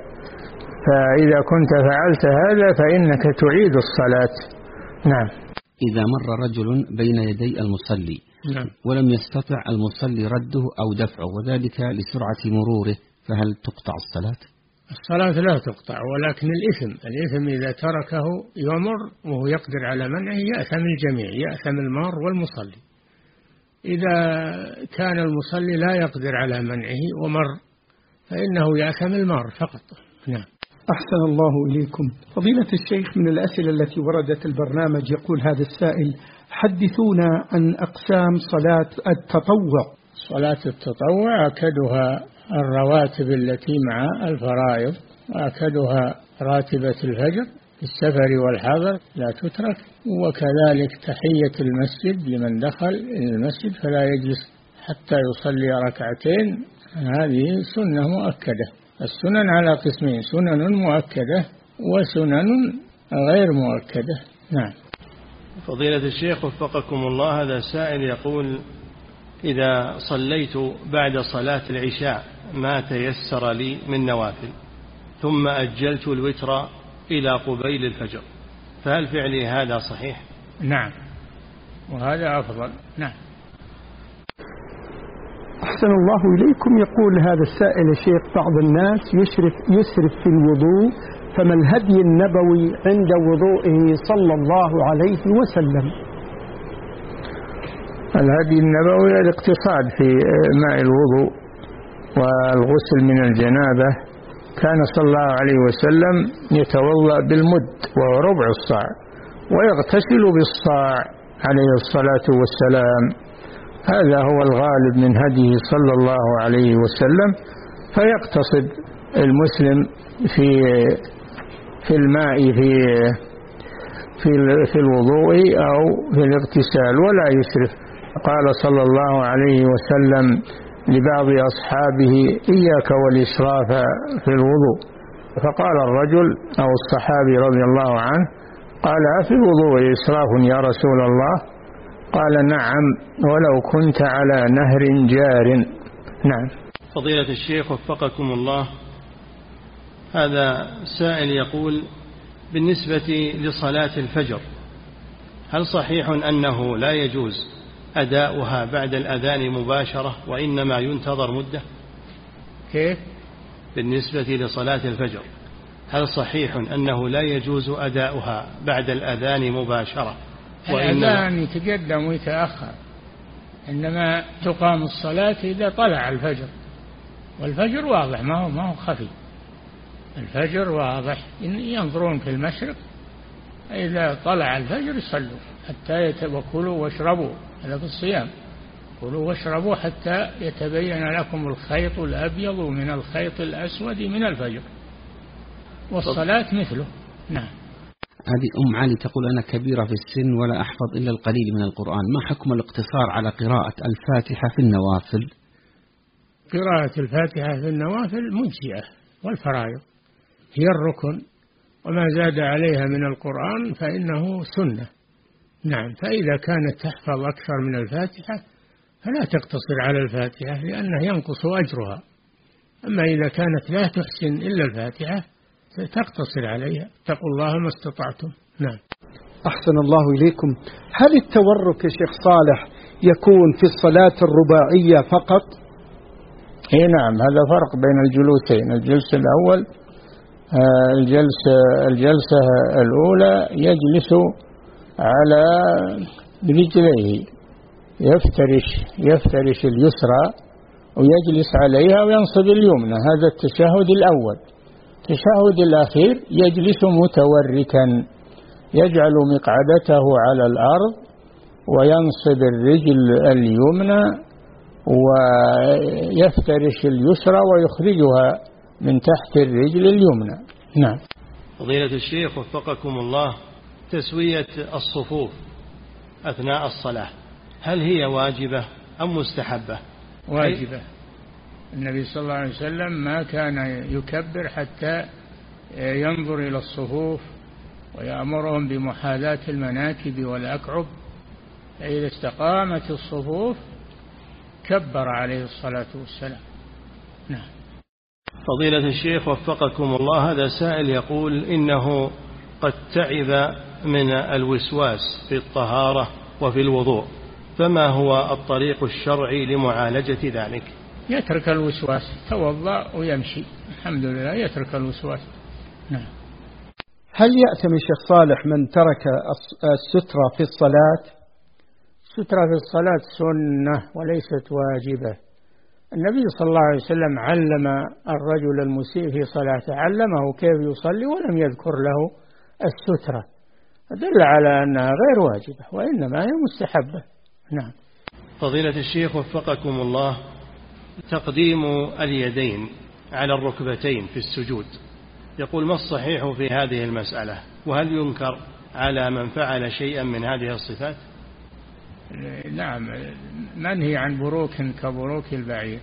فإذا كنت فعلت هذا فإنك تعيد الصلاة. نعم. إذا مر رجل بين يدي المصلي ولم يستطع المصلي رده أو دفعه، وذلك لسرعة مروره، فهل تقطع الصلاة؟ الصلاة لا تقطع، ولكن الإثم إذا تركه يمر وهو يقدر على منعه يأثم الجميع، يأثم المار والمصلي. إذا كان المصلي لا يقدر على منعه ومر فإنه يأثم المار فقط. نعم. أحسن الله إليكم. فضيلة الشيخ، من الأسئلة التي وردت البرنامج يقول هذا السائل: حدثونا عن أقسام صلاة التطوع. صلاة التطوع أكدها الرواتب التي مع الفرائض، وأكدها راتبة الفجر في السفر والحضر لا تترك، وكذلك تحية المسجد لمن دخل المسجد فلا يجلس حتى يصلي ركعتين، هذه سنة مؤكدة. السنن على قسمين: سنن مؤكدة وسنن غير مؤكدة. نعم. فضيلة الشيخ وفقكم الله، هذا سائل يقول: إذا صليت بعد صلاة العشاء ما تيسر لي من نوافل ثم أجلت الوتر إلى قبيل الفجر، فهل فعلي هذا صحيح؟ نعم، وهذا أفضل. نعم. أحسن الله إليكم. يقول هذا السائل: يا شيخ، بعض الناس يسرف في الوضوء، فما الهدي النبوي عند وضوئه صلى الله عليه وسلم؟ الهدي النبوي الاقتصاد في ماء الوضوء والغسل من الجنابة. كان صلى الله عليه وسلم يتوضأ بالمد وهو ربع الصاع، ويغتسل بالصاع عليه الصلاة والسلام. هذا هو الغالب من هديه صلى الله عليه وسلم، فيقتصد المسلم في الماء في الوضوء أو في الاغتسال ولا يسرف. قال صلى الله عليه وسلم لبعض أصحابه: إياك والإسراف في الوضوء. فقال الرجل أو الصحابي رضي الله عنه: قال: أفي الوضوء إسراف يا رسول الله؟ قال: نعم، ولو كنت على نهر جار. نعم. فضيلة الشيخ وفقكم الله، هذا سائل يقول: بالنسبة لصلاة الفجر هل صحيح أنه لا يجوز أداؤها بعد الأذان مباشرة وإنما ينتظر مدة؟ كيف؟ بالنسبة لصلاة الفجر هل صحيح أنه لا يجوز أداؤها بعد الأذان مباشرة الأذان يتقدم ويتأخر، إنما تقام الصلاة إذا طلع الفجر، والفجر واضح ما هو خفي، الفجر واضح، ينظرون في المشرق إذا طلع الفجر يصلوا حتى وكلوا واشربوا، هذا في الصيام، كلوا واشربوا حتى يتبين لكم الخيط الأبيض من الخيط الأسود من الفجر، والصلاة مثله. نعم. هذه علي تقول أنا كبيرة في السن ولا أحفظ إلا القليل من القرآن، ما حكم الاقتصار على قراءة الفاتحة في النوافل؟ قراءة الفاتحة في النوافل مجزئة، والفرائض هي الركن، وما زاد عليها من القرآن فإنه سنة. نعم. فإذا كانت تحفظ أكثر من الفاتحة فلا تقتصر على الفاتحة لأنه ينقص أجرها، أما إذا كانت لا تحسن إلا الفاتحة تقتصر عليها، اتقوا الله ما استطعتم. نعم. أحسن الله إليكم. هل التورك يا شيخ صالح يكون في الصلاة الرباعية فقط؟ نعم، هذا فرق بين الجلوسين. الجلسة الأول الجلسة الأولى يجلس على رجليه، يفترش اليسرى ويجلس عليها وينصب اليمنى، هذا التشهد الأول. التشهد الأخير يجلس متوركا، يجعل مقعدته على الأرض وينصب الرجل اليمنى ويفترش اليسرى ويخرجها من تحت الرجل اليمنى. نعم. فضيلة الشيخ وفقكم الله، تسوية الصفوف أثناء الصلاة هل هي واجبة أم مستحبة؟ واجبة. النبي صلى الله عليه وسلم ما كان يكبر حتى ينظر إلى الصفوف ويأمرهم بمحاذاة المناكب والأكعب، فإذا استقامت الصفوف كبر عليه الصلاة والسلام. نعم. فضيلة الشيخ وفقكم الله، هذا سائل يقول إنه قد تعب من الوسواس في الطهارة وفي الوضوء، فما هو الطريق الشرعي لمعالجة ذلك؟ يترك الوسواس، توضأ ويمشي، الحمد لله يترك الوسواس. نعم. هل يأتم الشيخ صالح من ترك السترة في الصلاة؟ السترة في الصلاة سنة وليست واجبة. النبي صلى الله عليه وسلم علم الرجل المسيء في صلاته، علمه كيف يصلي ولم يذكر له السترة، دل على أنها غير واجبة وإنما هي مستحبة. نعم. فضيلة الشيخ وفقكم الله، تقديم اليدين على الركبتين في السجود، يقول ما الصحيح في هذه المسألة، وهل ينكر على من فعل شيئا من هذه الصفات؟ نعم، منهي عن بروك كبروك البعير،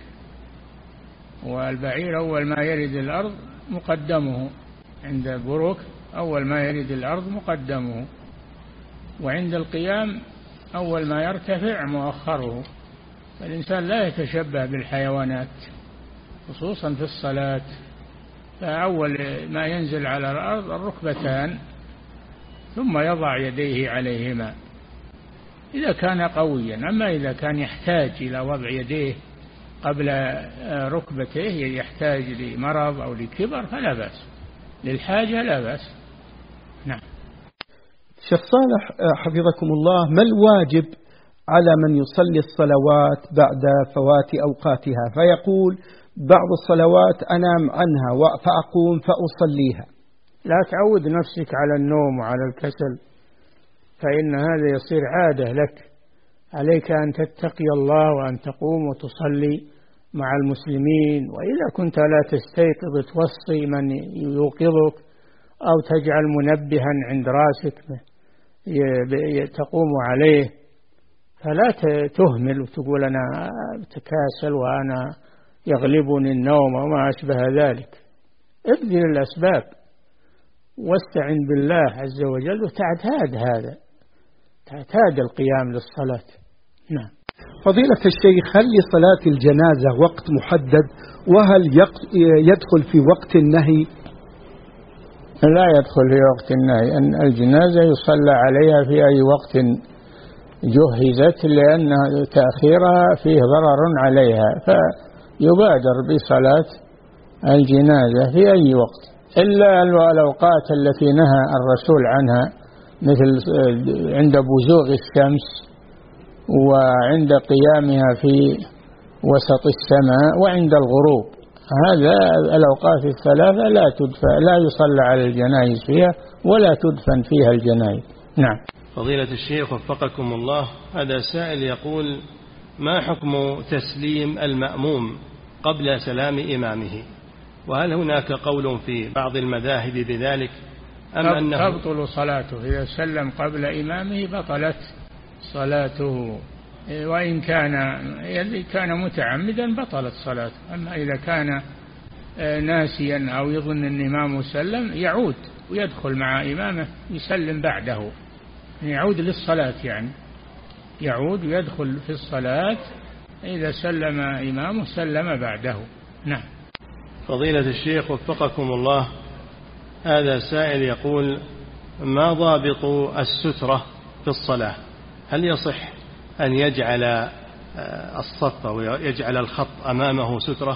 والبعير أول ما يرد الأرض مقدمه، عند بروك أول ما يرد الأرض مقدمه، وعند القيام أول ما يرتفع مؤخره. فالإنسان لا يتشبه بالحيوانات خصوصا في الصلاة، فأول ما ينزل على الأرض الركبتان ثم يضع يديه عليهما إذا كان قويا. أما إذا كان يحتاج إلى وضع يديه قبل ركبتيه، يحتاج لمرض أو لكبر فلا بأس، للحاجة لا بأس. نعم. شيخ صالح حفظكم الله، ما الواجب على من يصلي الصلوات بعد فوات أوقاتها، فيقول بعض الصلوات أنام عنها فأقوم فأصليها؟ لا تعود نفسك على النوم وعلى الكسل، فإن هذا يصير عادة لك. عليك أن تتقي الله وأن تقوم وتصلي مع المسلمين، وإذا كنت لا تستيقظ توصي من يوقظك أو تجعل منبها عند راسك تقوم عليه، فلا تهمل وتقول أنا تكاسل وأنا يغلبني النوم وما أشبه ذلك. ابذل الأسباب واستعن بالله عز وجل وتعتاد هذا، تعتاد القيام للصلاة. نعم. فضيلة الشيخ، هل لصلاة الجنازة وقت محدد، وهل يدخل في وقت النهي؟ لا يدخل في وقت النهي، أن الجنازة يصلى عليها في أي وقت جهزت، لأن تأخيرها فيه ضرر عليها، فيبادر بصلاة الجنازة في أي وقت، إلا الأوقات التي نهى الرسول عنها مثل عند بزوغ الشمس وعند قيامها في وسط السماء وعند الغروب. هذا الأوقات الثلاثة لا يصلى على الجنائز فيها ولا تدفن فيها الجنائز. نعم. فضيلة الشيخ وفقكم الله، هذا سائل يقول: ما حكم تسليم المأموم قبل سلام إمامه؟ وهل هناك قول في بعض المذاهب بذلك أم أنه تبطل صلاته؟ إذا سلم قبل إمامه بطلت صلاته، وإن كان متعمدا بطلت صلاته. أما إذا كان ناسيا أو يظن أن إمامه سلم يعود ويدخل مع إمامه يسلم بعده، يعود للصلاة، يعني يعود ويدخل في الصلاة. إذا سلم إمامه سلم بعده. نعم. فضيلة الشيخ وفقكم الله، هذا سائل يقول: ما ضابط السترة في الصلاة؟ هل يصح أن يجعل الصف ويجعل الخط أمامه سترة؟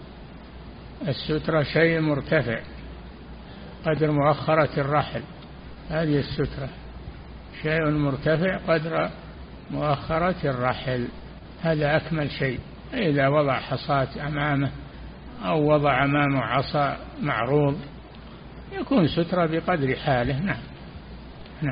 السترة شيء مرتفع قدر مؤخرة الرحل، هذه السترة شيء مرتفع قدر مؤخرة الرحل، هذا أكمل شيء. إذا وضع حصاة أمامه أو وضع أمامه عصا معروض يكون سترة بقدر حاله. نعم. نعم.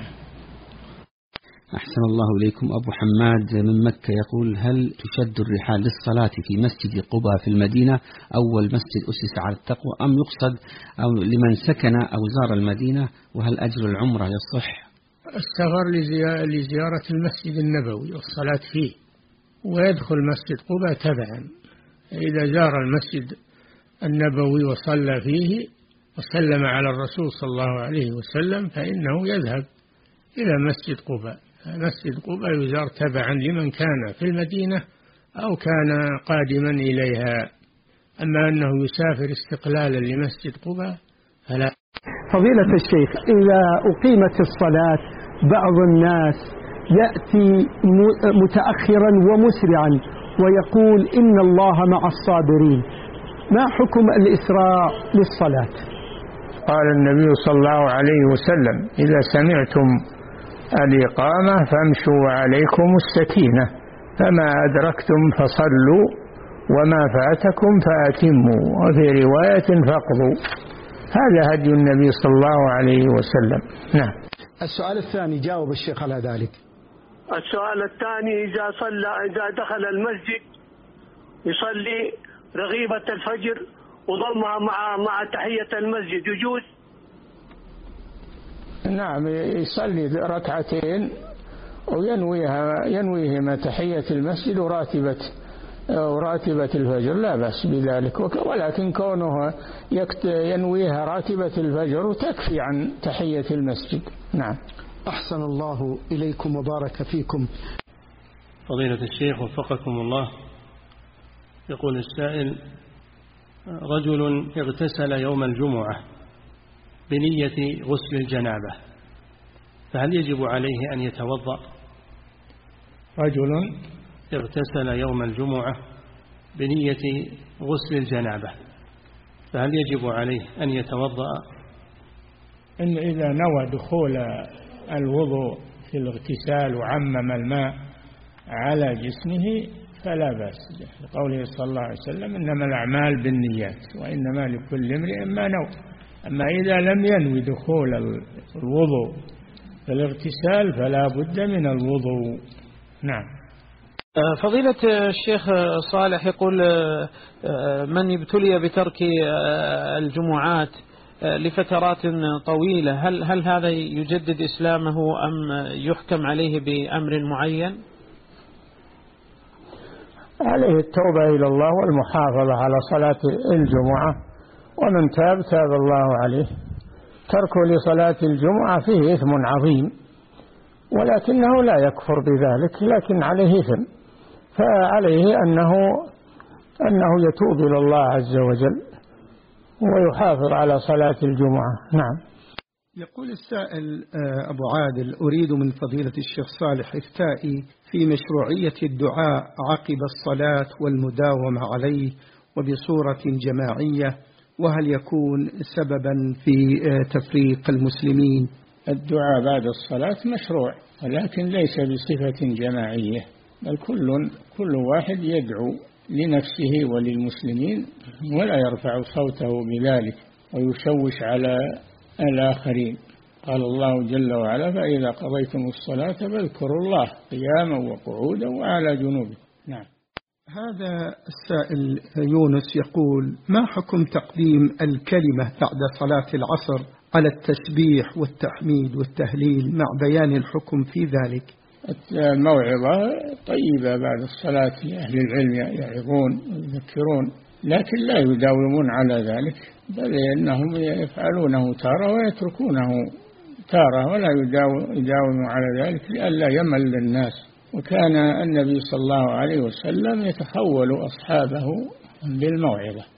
أحسن الله إليكم. أبو حماد من مكة يقول: هل تشد الرحال للصلاة في مسجد قباء في المدينة أول مسجد أسس على التقوى، أم يقصد أو لمن سكن أو زار المدينة؟ وهل أجر العمرة يصح؟ السفر لزيارة المسجد النبوي والصلاة فيه، ويدخل مسجد قباء تبعا. إذا زار المسجد النبوي وصلى فيه وسلم على الرسول صلى الله عليه وسلم فإنه يذهب إلى مسجد قباء. مسجد قباء يزار تبعا لمن كان في المدينة أو كان قادما إليها. أما أنه يسافر استقلالا لمسجد قباء فلا. فضيلة الشيخ، إذا أقيمت الصلاة بعض الناس يأتي متأخرا ومسرعا ويقول إن الله مع الصابرين، ما حكم الإسراع للصلاة؟ قال النبي صلى الله عليه وسلم: إذا سمعتم الإقامة فامشوا وعليكم السكينة، فما أدركتم فصلوا وما فاتكم فأتموا، وفي رواية فاقضوا. هذا هدي النبي صلى الله عليه وسلم. نعم. السؤال الثاني جاوب الشيخ على ذلك. السؤال الثاني: إذا دخل المسجد يصلي رغيبة الفجر وضمها مع تحية المسجد يجوز؟ نعم، يصلي ركعتين وينويهما تحية المسجد وراتبة الفجر، لا بأس بذلك. ولكن كونه ينويها راتبة الفجر تكفي عن تحية المسجد. نعم. أحسن الله إليكم وبارك فيكم. فضيلة الشيخ وفقكم الله، يقول السائل: رجل اغتسل يوم الجمعة بنية غسل الجنابة، فهل يجب عليه أن يتوضأ؟ رجل اغتسل يوم الجمعة بنية غسل الجنابة، فهل يجب عليه أن يتوضأ؟ إن إذا نوى دخول الوضوء في الاغتسال وعمم الماء على جسمه فلا بأس، لقوله صلى الله عليه وسلم: إنما الأعمال بالنيات وإنما لكل امرئ ما نوى. أما إذا لم ينوي دخول الوضوء في الاغتسال فلا بد من الوضوء. نعم. فضيلة الشيخ صالح يقول: من ابتلي بترك الجمعات لفترات طويلة هل هذا يجدد إسلامه أم يحكم عليه بأمر معين؟ عليه التوبة إلى الله والمحافظة على صلاة الجمعة، ومن تاب الله عليه. تركه لصلاة الجمعة فيه إثم عظيم، ولكنه لا يكفر بذلك، لكن عليه إثم، فعليه أنه يتوب إلى الله عز وجل ويحافظ على صلاة الجمعة. نعم. يقول السائل: أبو عادل، أريد من فضيلة الشيخ صالح إفتائي في مشروعية الدعاء عقب الصلاة والمداومة عليه وبصورة جماعية، وهل يكون سببا في تفريق المسلمين؟ الدعاء بعد الصلاة مشروع، ولكن ليس بصفة جماعية، بل كل واحد يدعو لنفسه وللمسلمين ولا يرفع صوته بذلك ويشوش على الآخرين. قال الله جل وعلا: فإذا قضيتم الصلاة فاذكروا الله قياما وقعودا وعلى جنوبكم. نعم. هذا السائل يونس يقول: ما حكم تقديم الكلمة بعد صلاة العصر على التسبيح والتحميد والتهليل مع بيان الحكم في ذلك؟ الموعظة طيبة بعد الصلاة، أهل العلم يعظون ويذكرون، لكن لا يداومون على ذلك، بل إنهم يفعلونه تارة ويتركونه تارة، ولا يداوموا على ذلك لئلا يمل الناس. وكان النبي صلى الله عليه وسلم يتخول أصحابه بالموعظة.